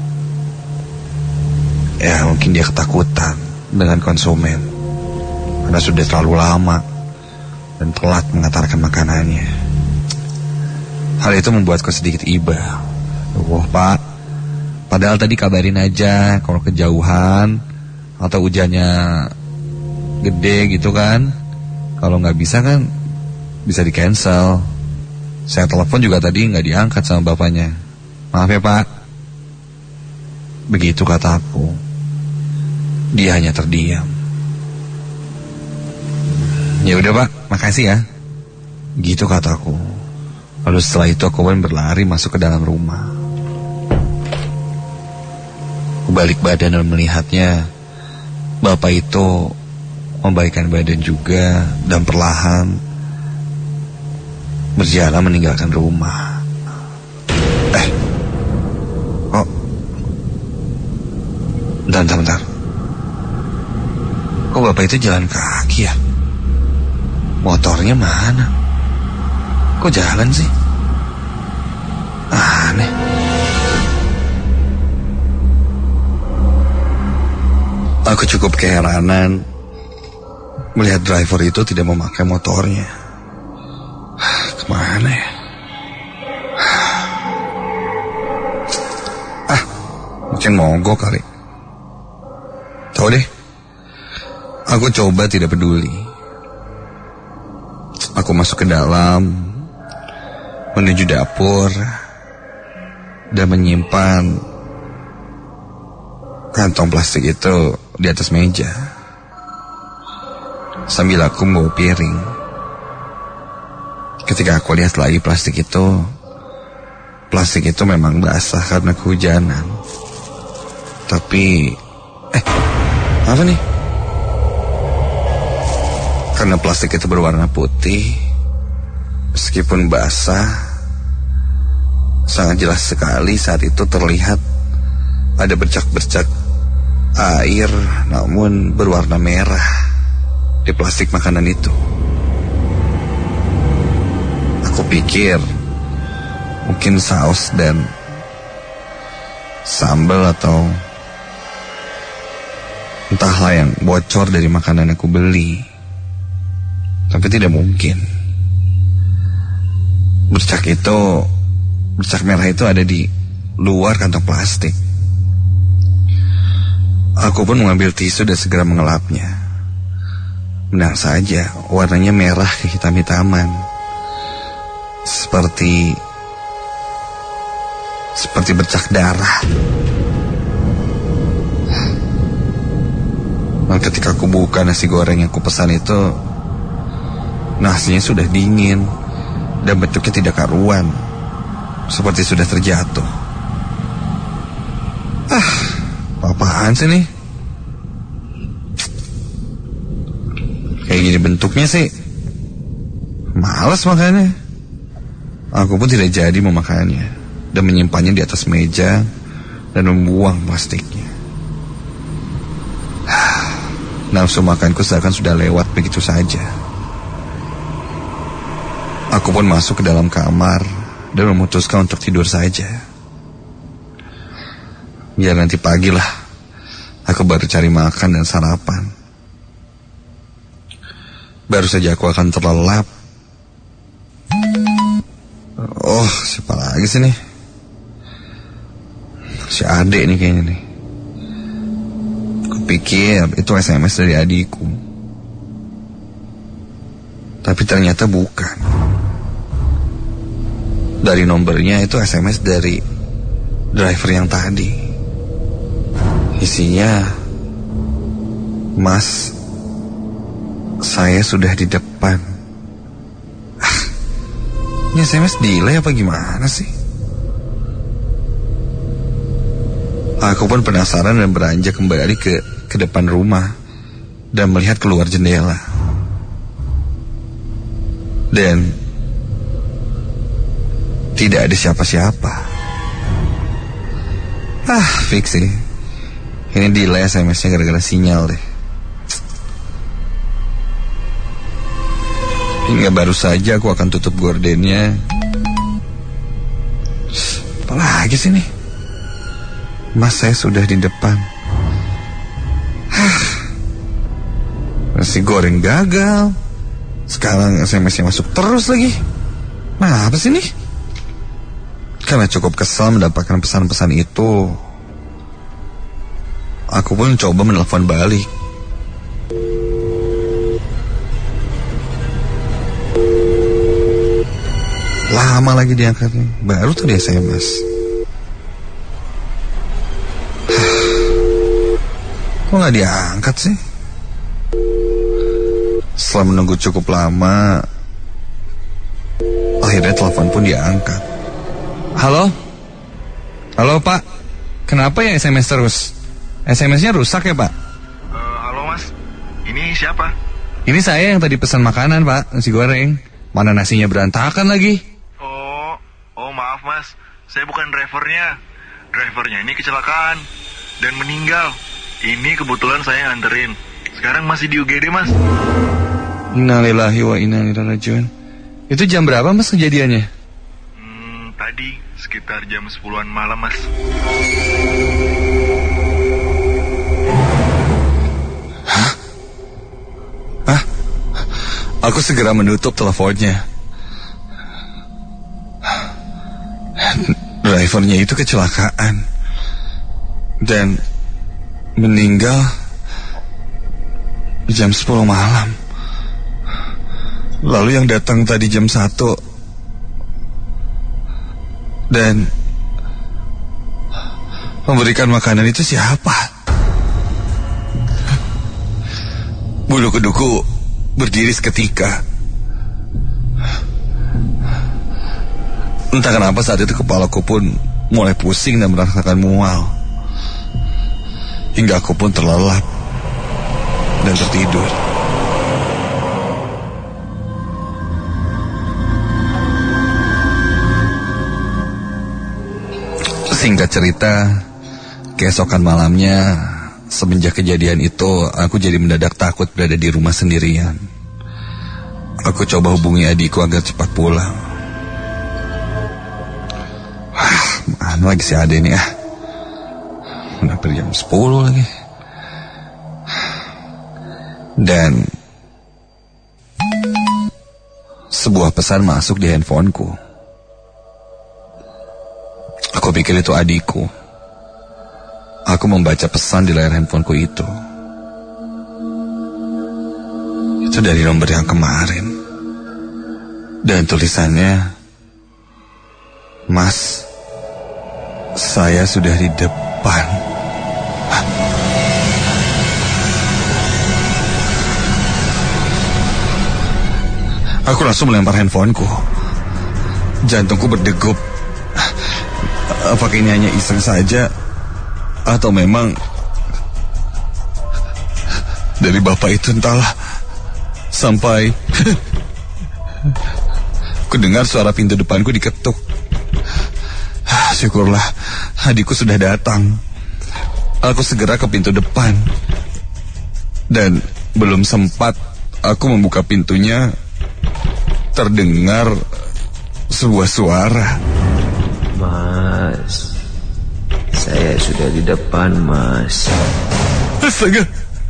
Ya, mungkin dia ketakutan dengan konsumen, karena sudah terlalu lama dan telat mengantarkan makanannya. Hal itu membuatku sedikit iba. Wah Pak, padahal tadi kabarin aja kalau kejauhan atau hujannya gede gitu kan. Kalau nggak bisa kan bisa di cancel. Saya telepon juga tadi nggak diangkat sama bapaknya. Maaf ya Pak. Begitu kataku. Dia hanya terdiam. Ya udah Pak, makasih ya. Gitu kataku. Lalu setelah itu aku pun berlari masuk ke dalam rumah. Aku balik badan dan melihatnya. Bapak itu membalikkan badan juga dan perlahan berjalan meninggalkan rumah. Kok? Bentar. Kok bapak itu jalan kaki ya? Motornya mana? Kok jalan sih? Aneh. Aku cukup keheranan melihat driver itu tidak memakai motornya. Kemana ya? Mungkin mogok kali. Tahu deh. Aku coba tidak peduli. Aku masuk ke dalam, menuju dapur, dan menyimpan kantong plastik itu di atas meja. Sambil aku membawa piring. Ketika aku lihat lagi plastik itu memang basah karena kehujanan. Tapi, apa nih? Karena plastik itu berwarna putih, meskipun basah, sangat jelas sekali saat itu terlihat ada bercak-bercak air, namun berwarna merah di plastik makanan itu. Aku pikir mungkin saus dan sambal atau entahlah yang bocor dari makanan yang aku beli. Tapi tidak mungkin. Bercak merah itu ada di luar kantong plastik. Aku pun mengambil tisu dan segera mengelapnya. Benar saja, warnanya merah kehitam-hitaman. Seperti bercak darah. Dan ketika aku buka nasi goreng yang kupesan itu, nasinya sudah dingin dan bentuknya tidak karuan, seperti sudah terjatuh. Apaan sih nih? Kayak gini bentuknya sih, malas makannya. Aku pun tidak jadi memakannya dan menyimpannya di atas meja dan membuang plastiknya. Nafsu makanku seakan sudah lewat begitu saja. Aku pun masuk ke dalam kamar dan memutuskan untuk tidur saja. Biar nanti pagi lah aku baru cari makan dan sarapan. Baru saja aku akan terlelap. Oh, siapa lagi sih nih? Si adek nih kayaknya nih. Kupikir itu SMS dari adikku, tapi ternyata bukan. Dari nomornya itu SMS dari driver yang tadi. Isinya, "Mas, saya sudah di depan." Ini SMS delay apa gimana sih? Aku pun penasaran dan beranjak kembali ke depan rumah dan melihat keluar jendela. Dan tidak ada siapa-siapa. Fix sih. Ini delay SMS-nya gara-gara sinyal deh. Hingga baru saja aku akan tutup gordennya. Apalagi sih nih? "Mas, saya sudah di depan." Nasi goreng gagal. Sekarang SMS-nya masuk terus lagi. Apa sih nih? Karena cukup kesal mendapatkan pesan-pesan itu, aku pun coba menelpon balik. Lama lagi diangkatnya. Baru tadi SMS. Kok gak diangkat sih? Setelah menunggu cukup lama, akhirnya telepon pun diangkat. "Halo? Halo Pak, kenapa ya SMS terus? SMS-nya rusak ya Pak?" Halo Mas, ini siapa? "Ini saya yang tadi pesan makanan Pak, nasi goreng. Mana nasinya berantakan lagi." Oh maaf Mas, saya bukan drivernya. Drivernya ini kecelakaan dan meninggal. Ini kebetulan saya nganterin. Sekarang masih di UGD Mas. Innalillahi wa inna ilaihi rajiun. Itu jam berapa Mas kejadiannya? Tadi sekitar jam 10-an malam Mas. Aku segera menutup teleponnya. Drivernya itu kecelakaan dan meninggal jam 10 malam. Lalu yang datang tadi jam 1 dan memberikan makanan itu siapa? Bulu kuduku berdiri seketika. Entah kenapa saat itu kepalaku pun mulai pusing dan merasakan mual. Hingga aku pun terlelap dan tertidur. Singkat cerita, keesokan malamnya, semenjak kejadian itu, aku jadi mendadak takut berada di rumah sendirian. Aku coba hubungi adikku agar cepat pulang. Mana lagi si Ade nih udah jam 10 lagi. Dan sebuah pesan masuk di handphoneku. Aku pikir itu adikku. Aku membaca pesan di layar handphoneku itu. Itu dari nomor yang kemarin. Dan tulisannya, "Mas, saya sudah di depan." Aku langsung melempar handphoneku. Jantungku berdegup. Apakah ini hanya iseng saja, atau memang dari bapak itu? Entahlah. Sampai ku dengar suara pintu depanku diketuk. Syukurlah, adikku sudah datang. Aku segera ke pintu depan. Dan belum sempat aku membuka pintunya, terdengar sebuah suara. "Mas, saya sudah di depan, Mas." Astaga.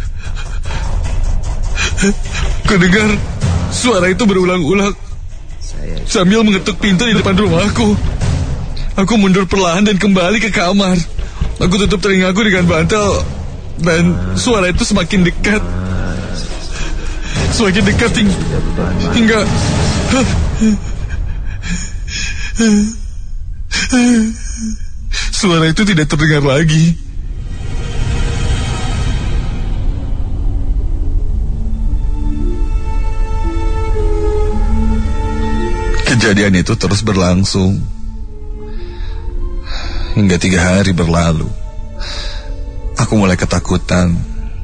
Ku dengar suara itu berulang-ulang sambil mengetuk pintu di depan rumahku. Aku mundur perlahan dan kembali ke kamar. Aku tutup telingaku dengan bantal. Dan suara itu semakin dekat. Semakin dekat hingga suara itu tidak terdengar lagi. Kejadian itu terus berlangsung hingga 3 hari berlalu. Aku mulai ketakutan.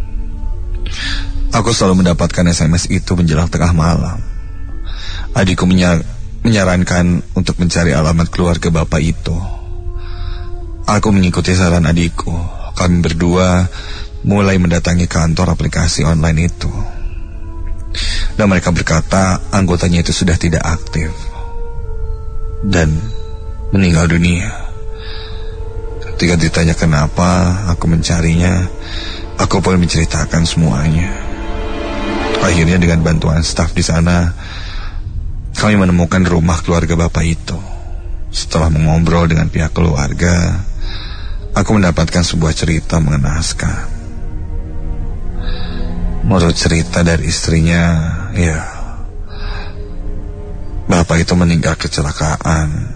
Aku selalu mendapatkan SMS itu menjelang tengah malam. Adikku menyarankan untuk mencari alamat keluarga bapak itu. Aku mengikuti saran adikku. Kami berdua mulai mendatangi kantor aplikasi online itu. Dan mereka berkata anggotanya itu sudah tidak aktif dan meninggal dunia. Ketika ditanya kenapa aku mencarinya, aku pun menceritakan semuanya. Akhirnya dengan bantuan staf di sana, kami menemukan rumah keluarga bapak itu. Setelah mengobrol dengan pihak keluarga, aku mendapatkan sebuah cerita mengenaskan. Menurut cerita dari istrinya, ya, bapak itu meninggal kecelakaan,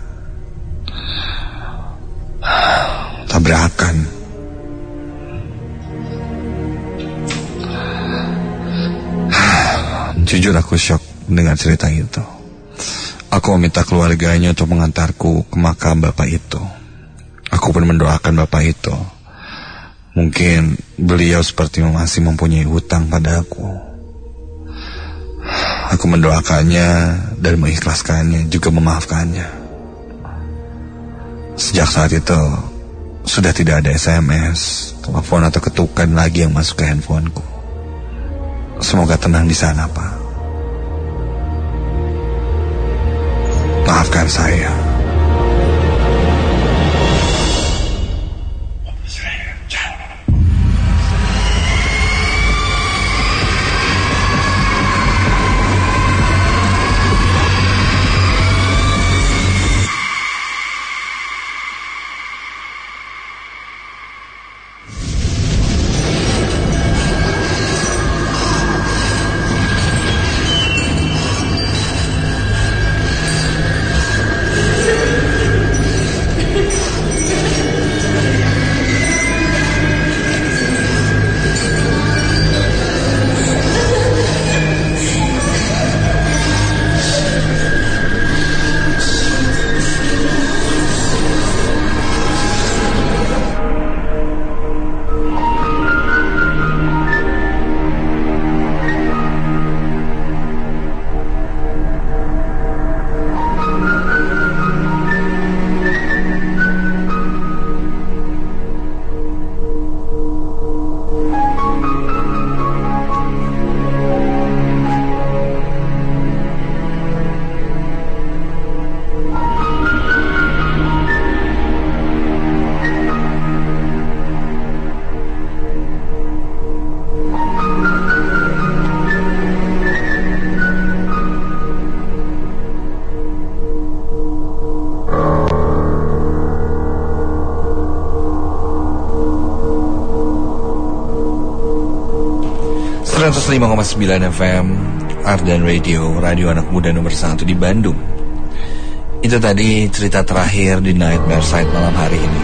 tabrakan. Jujur aku syok mendengar cerita itu. Aku meminta keluarganya untuk mengantarku ke makam bapak itu. Aku pun mendoakan bapak itu. Mungkin beliau seperti masih mempunyai hutang pada aku. Aku mendoakannya dan mengikhlaskannya, juga memaafkannya. Sejak saat itu sudah tidak ada SMS, telepon atau ketukan lagi yang masuk ke handphoneku. Semoga tenang di sana, Pak. Maafkan saya. 105,9 FM Ardan Radio, radio anak muda nomor 1 di Bandung. Itu tadi cerita terakhir di Nightmare Side malam hari ini.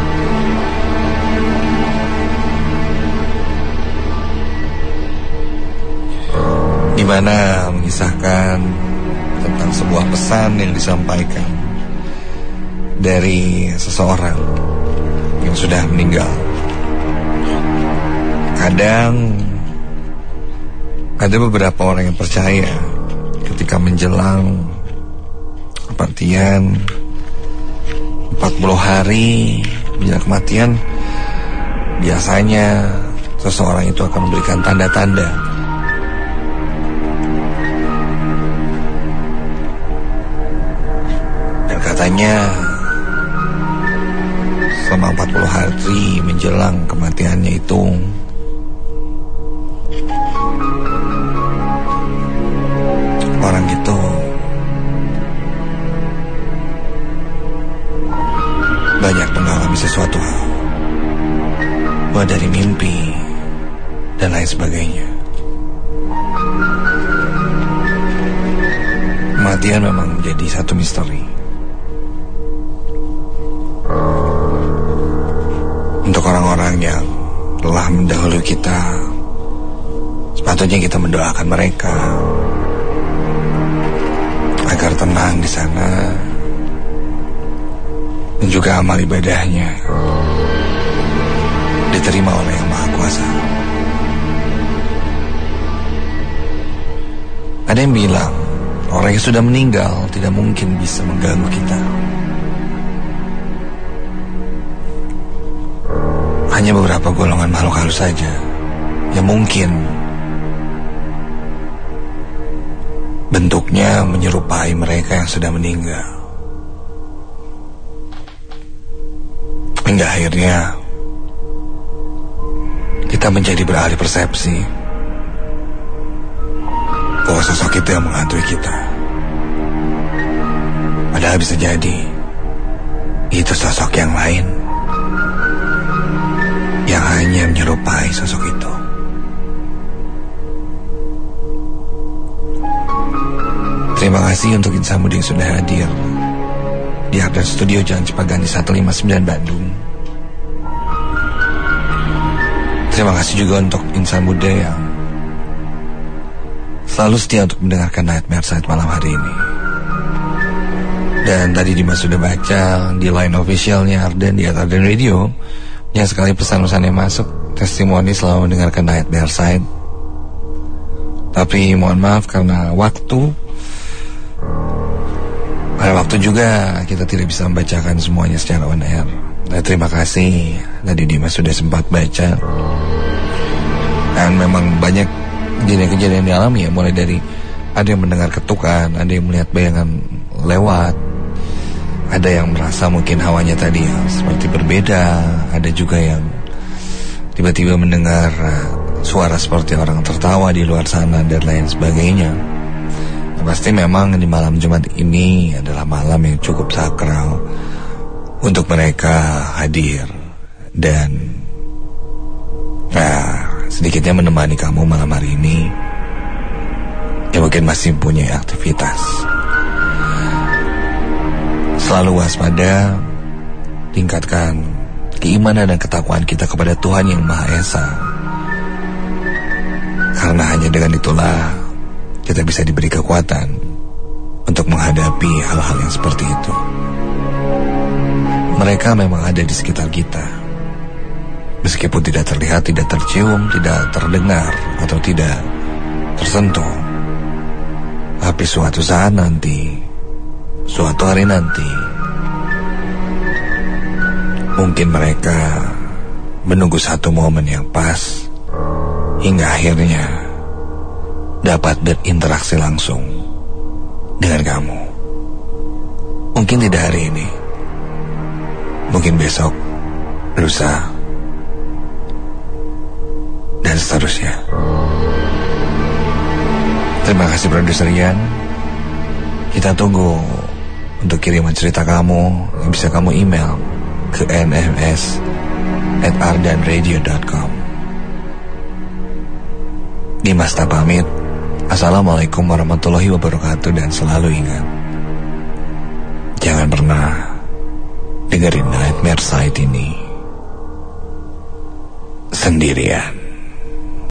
Di mana mengisahkan tentang sebuah pesan yang disampaikan dari seseorang yang sudah meninggal. Kadang ada beberapa orang yang percaya ketika menjelang kematian 40 hari menjelang kematian, biasanya seseorang itu akan memberikan tanda-tanda. Dan katanya selama 40 hari menjelang kematiannya itu, orang itu banyak mengalami sesuatu hal, mulai dari mimpi dan lain sebagainya. Kematian memang menjadi satu misteri. Untuk orang-orang yang telah mendahului kita, sepatutnya kita mendoakan mereka agar tenang di sana, dan juga amal ibadahnya diterima oleh Yang Maha Kuasa. Ada yang bilang orang yang sudah meninggal tidak mungkin bisa mengganggu kita. Hanya beberapa golongan makhluk halus saja yang mungkin bentuknya menyerupai mereka yang sudah meninggal. Hingga akhirnya kita menjadi beralih persepsi bahwa sosok itu yang menghantui kita. Padahal bisa jadi itu sosok yang lain yang hanya menyerupai sosok itu. Terima kasih untuk insan muda yang sudah hadir di Ardan Studio Jalan Cipaganti 159 Bandung. Terima kasih juga untuk insan muda yang selalu setia untuk mendengarkan Nightmare Side malam hari ini. Dan tadi Dimas sudah baca di line officialnya Ardan di Ardan Radio, banyak sekali pesan-pesan yang masuk, testimoni selama mendengarkan Nightmare Side. Tapi mohon maaf karena pada waktu juga kita tidak bisa membacakan semuanya secara on air. Nah, terima kasih tadi Dimas sudah sempat baca. Dan memang banyak kejadian-kejadian yang dialami ya, mulai dari ada yang mendengar ketukan, ada yang melihat bayangan lewat, ada yang merasa mungkin hawanya tadi ya seperti berbeda, ada juga yang tiba-tiba mendengar suara seperti orang tertawa di luar sana dan lain sebagainya. Pasti memang di malam Jumat ini adalah malam yang cukup sakral untuk mereka hadir dan sedikitnya menemani kamu malam hari ini yang mungkin masih punya aktivitas. Selalu waspada, tingkatkan keimanan dan ketakwaan kita kepada Tuhan Yang Maha Esa, karena hanya dengan itulah kita bisa diberi kekuatan untuk menghadapi hal-hal yang seperti itu. Mereka memang ada di sekitar kita, meskipun tidak terlihat, tidak tercium, tidak terdengar, atau tidak tersentuh. Tapi suatu saat nanti, suatu hari nanti, mungkin mereka menunggu satu momen yang pas hingga akhirnya dapat berinteraksi langsung dengan kamu. Mungkin tidak hari ini, mungkin besok, lusa, dan seterusnya. Terima kasih produser Ian. Kita tunggu untuk kiriman cerita kamu yang bisa kamu email ke nms@ardanradio.com. Dimas pamit. Assalamualaikum warahmatullahi wabarakatuh. Dan selalu ingat, jangan pernah dengerin Nightmare Site ini sendirian.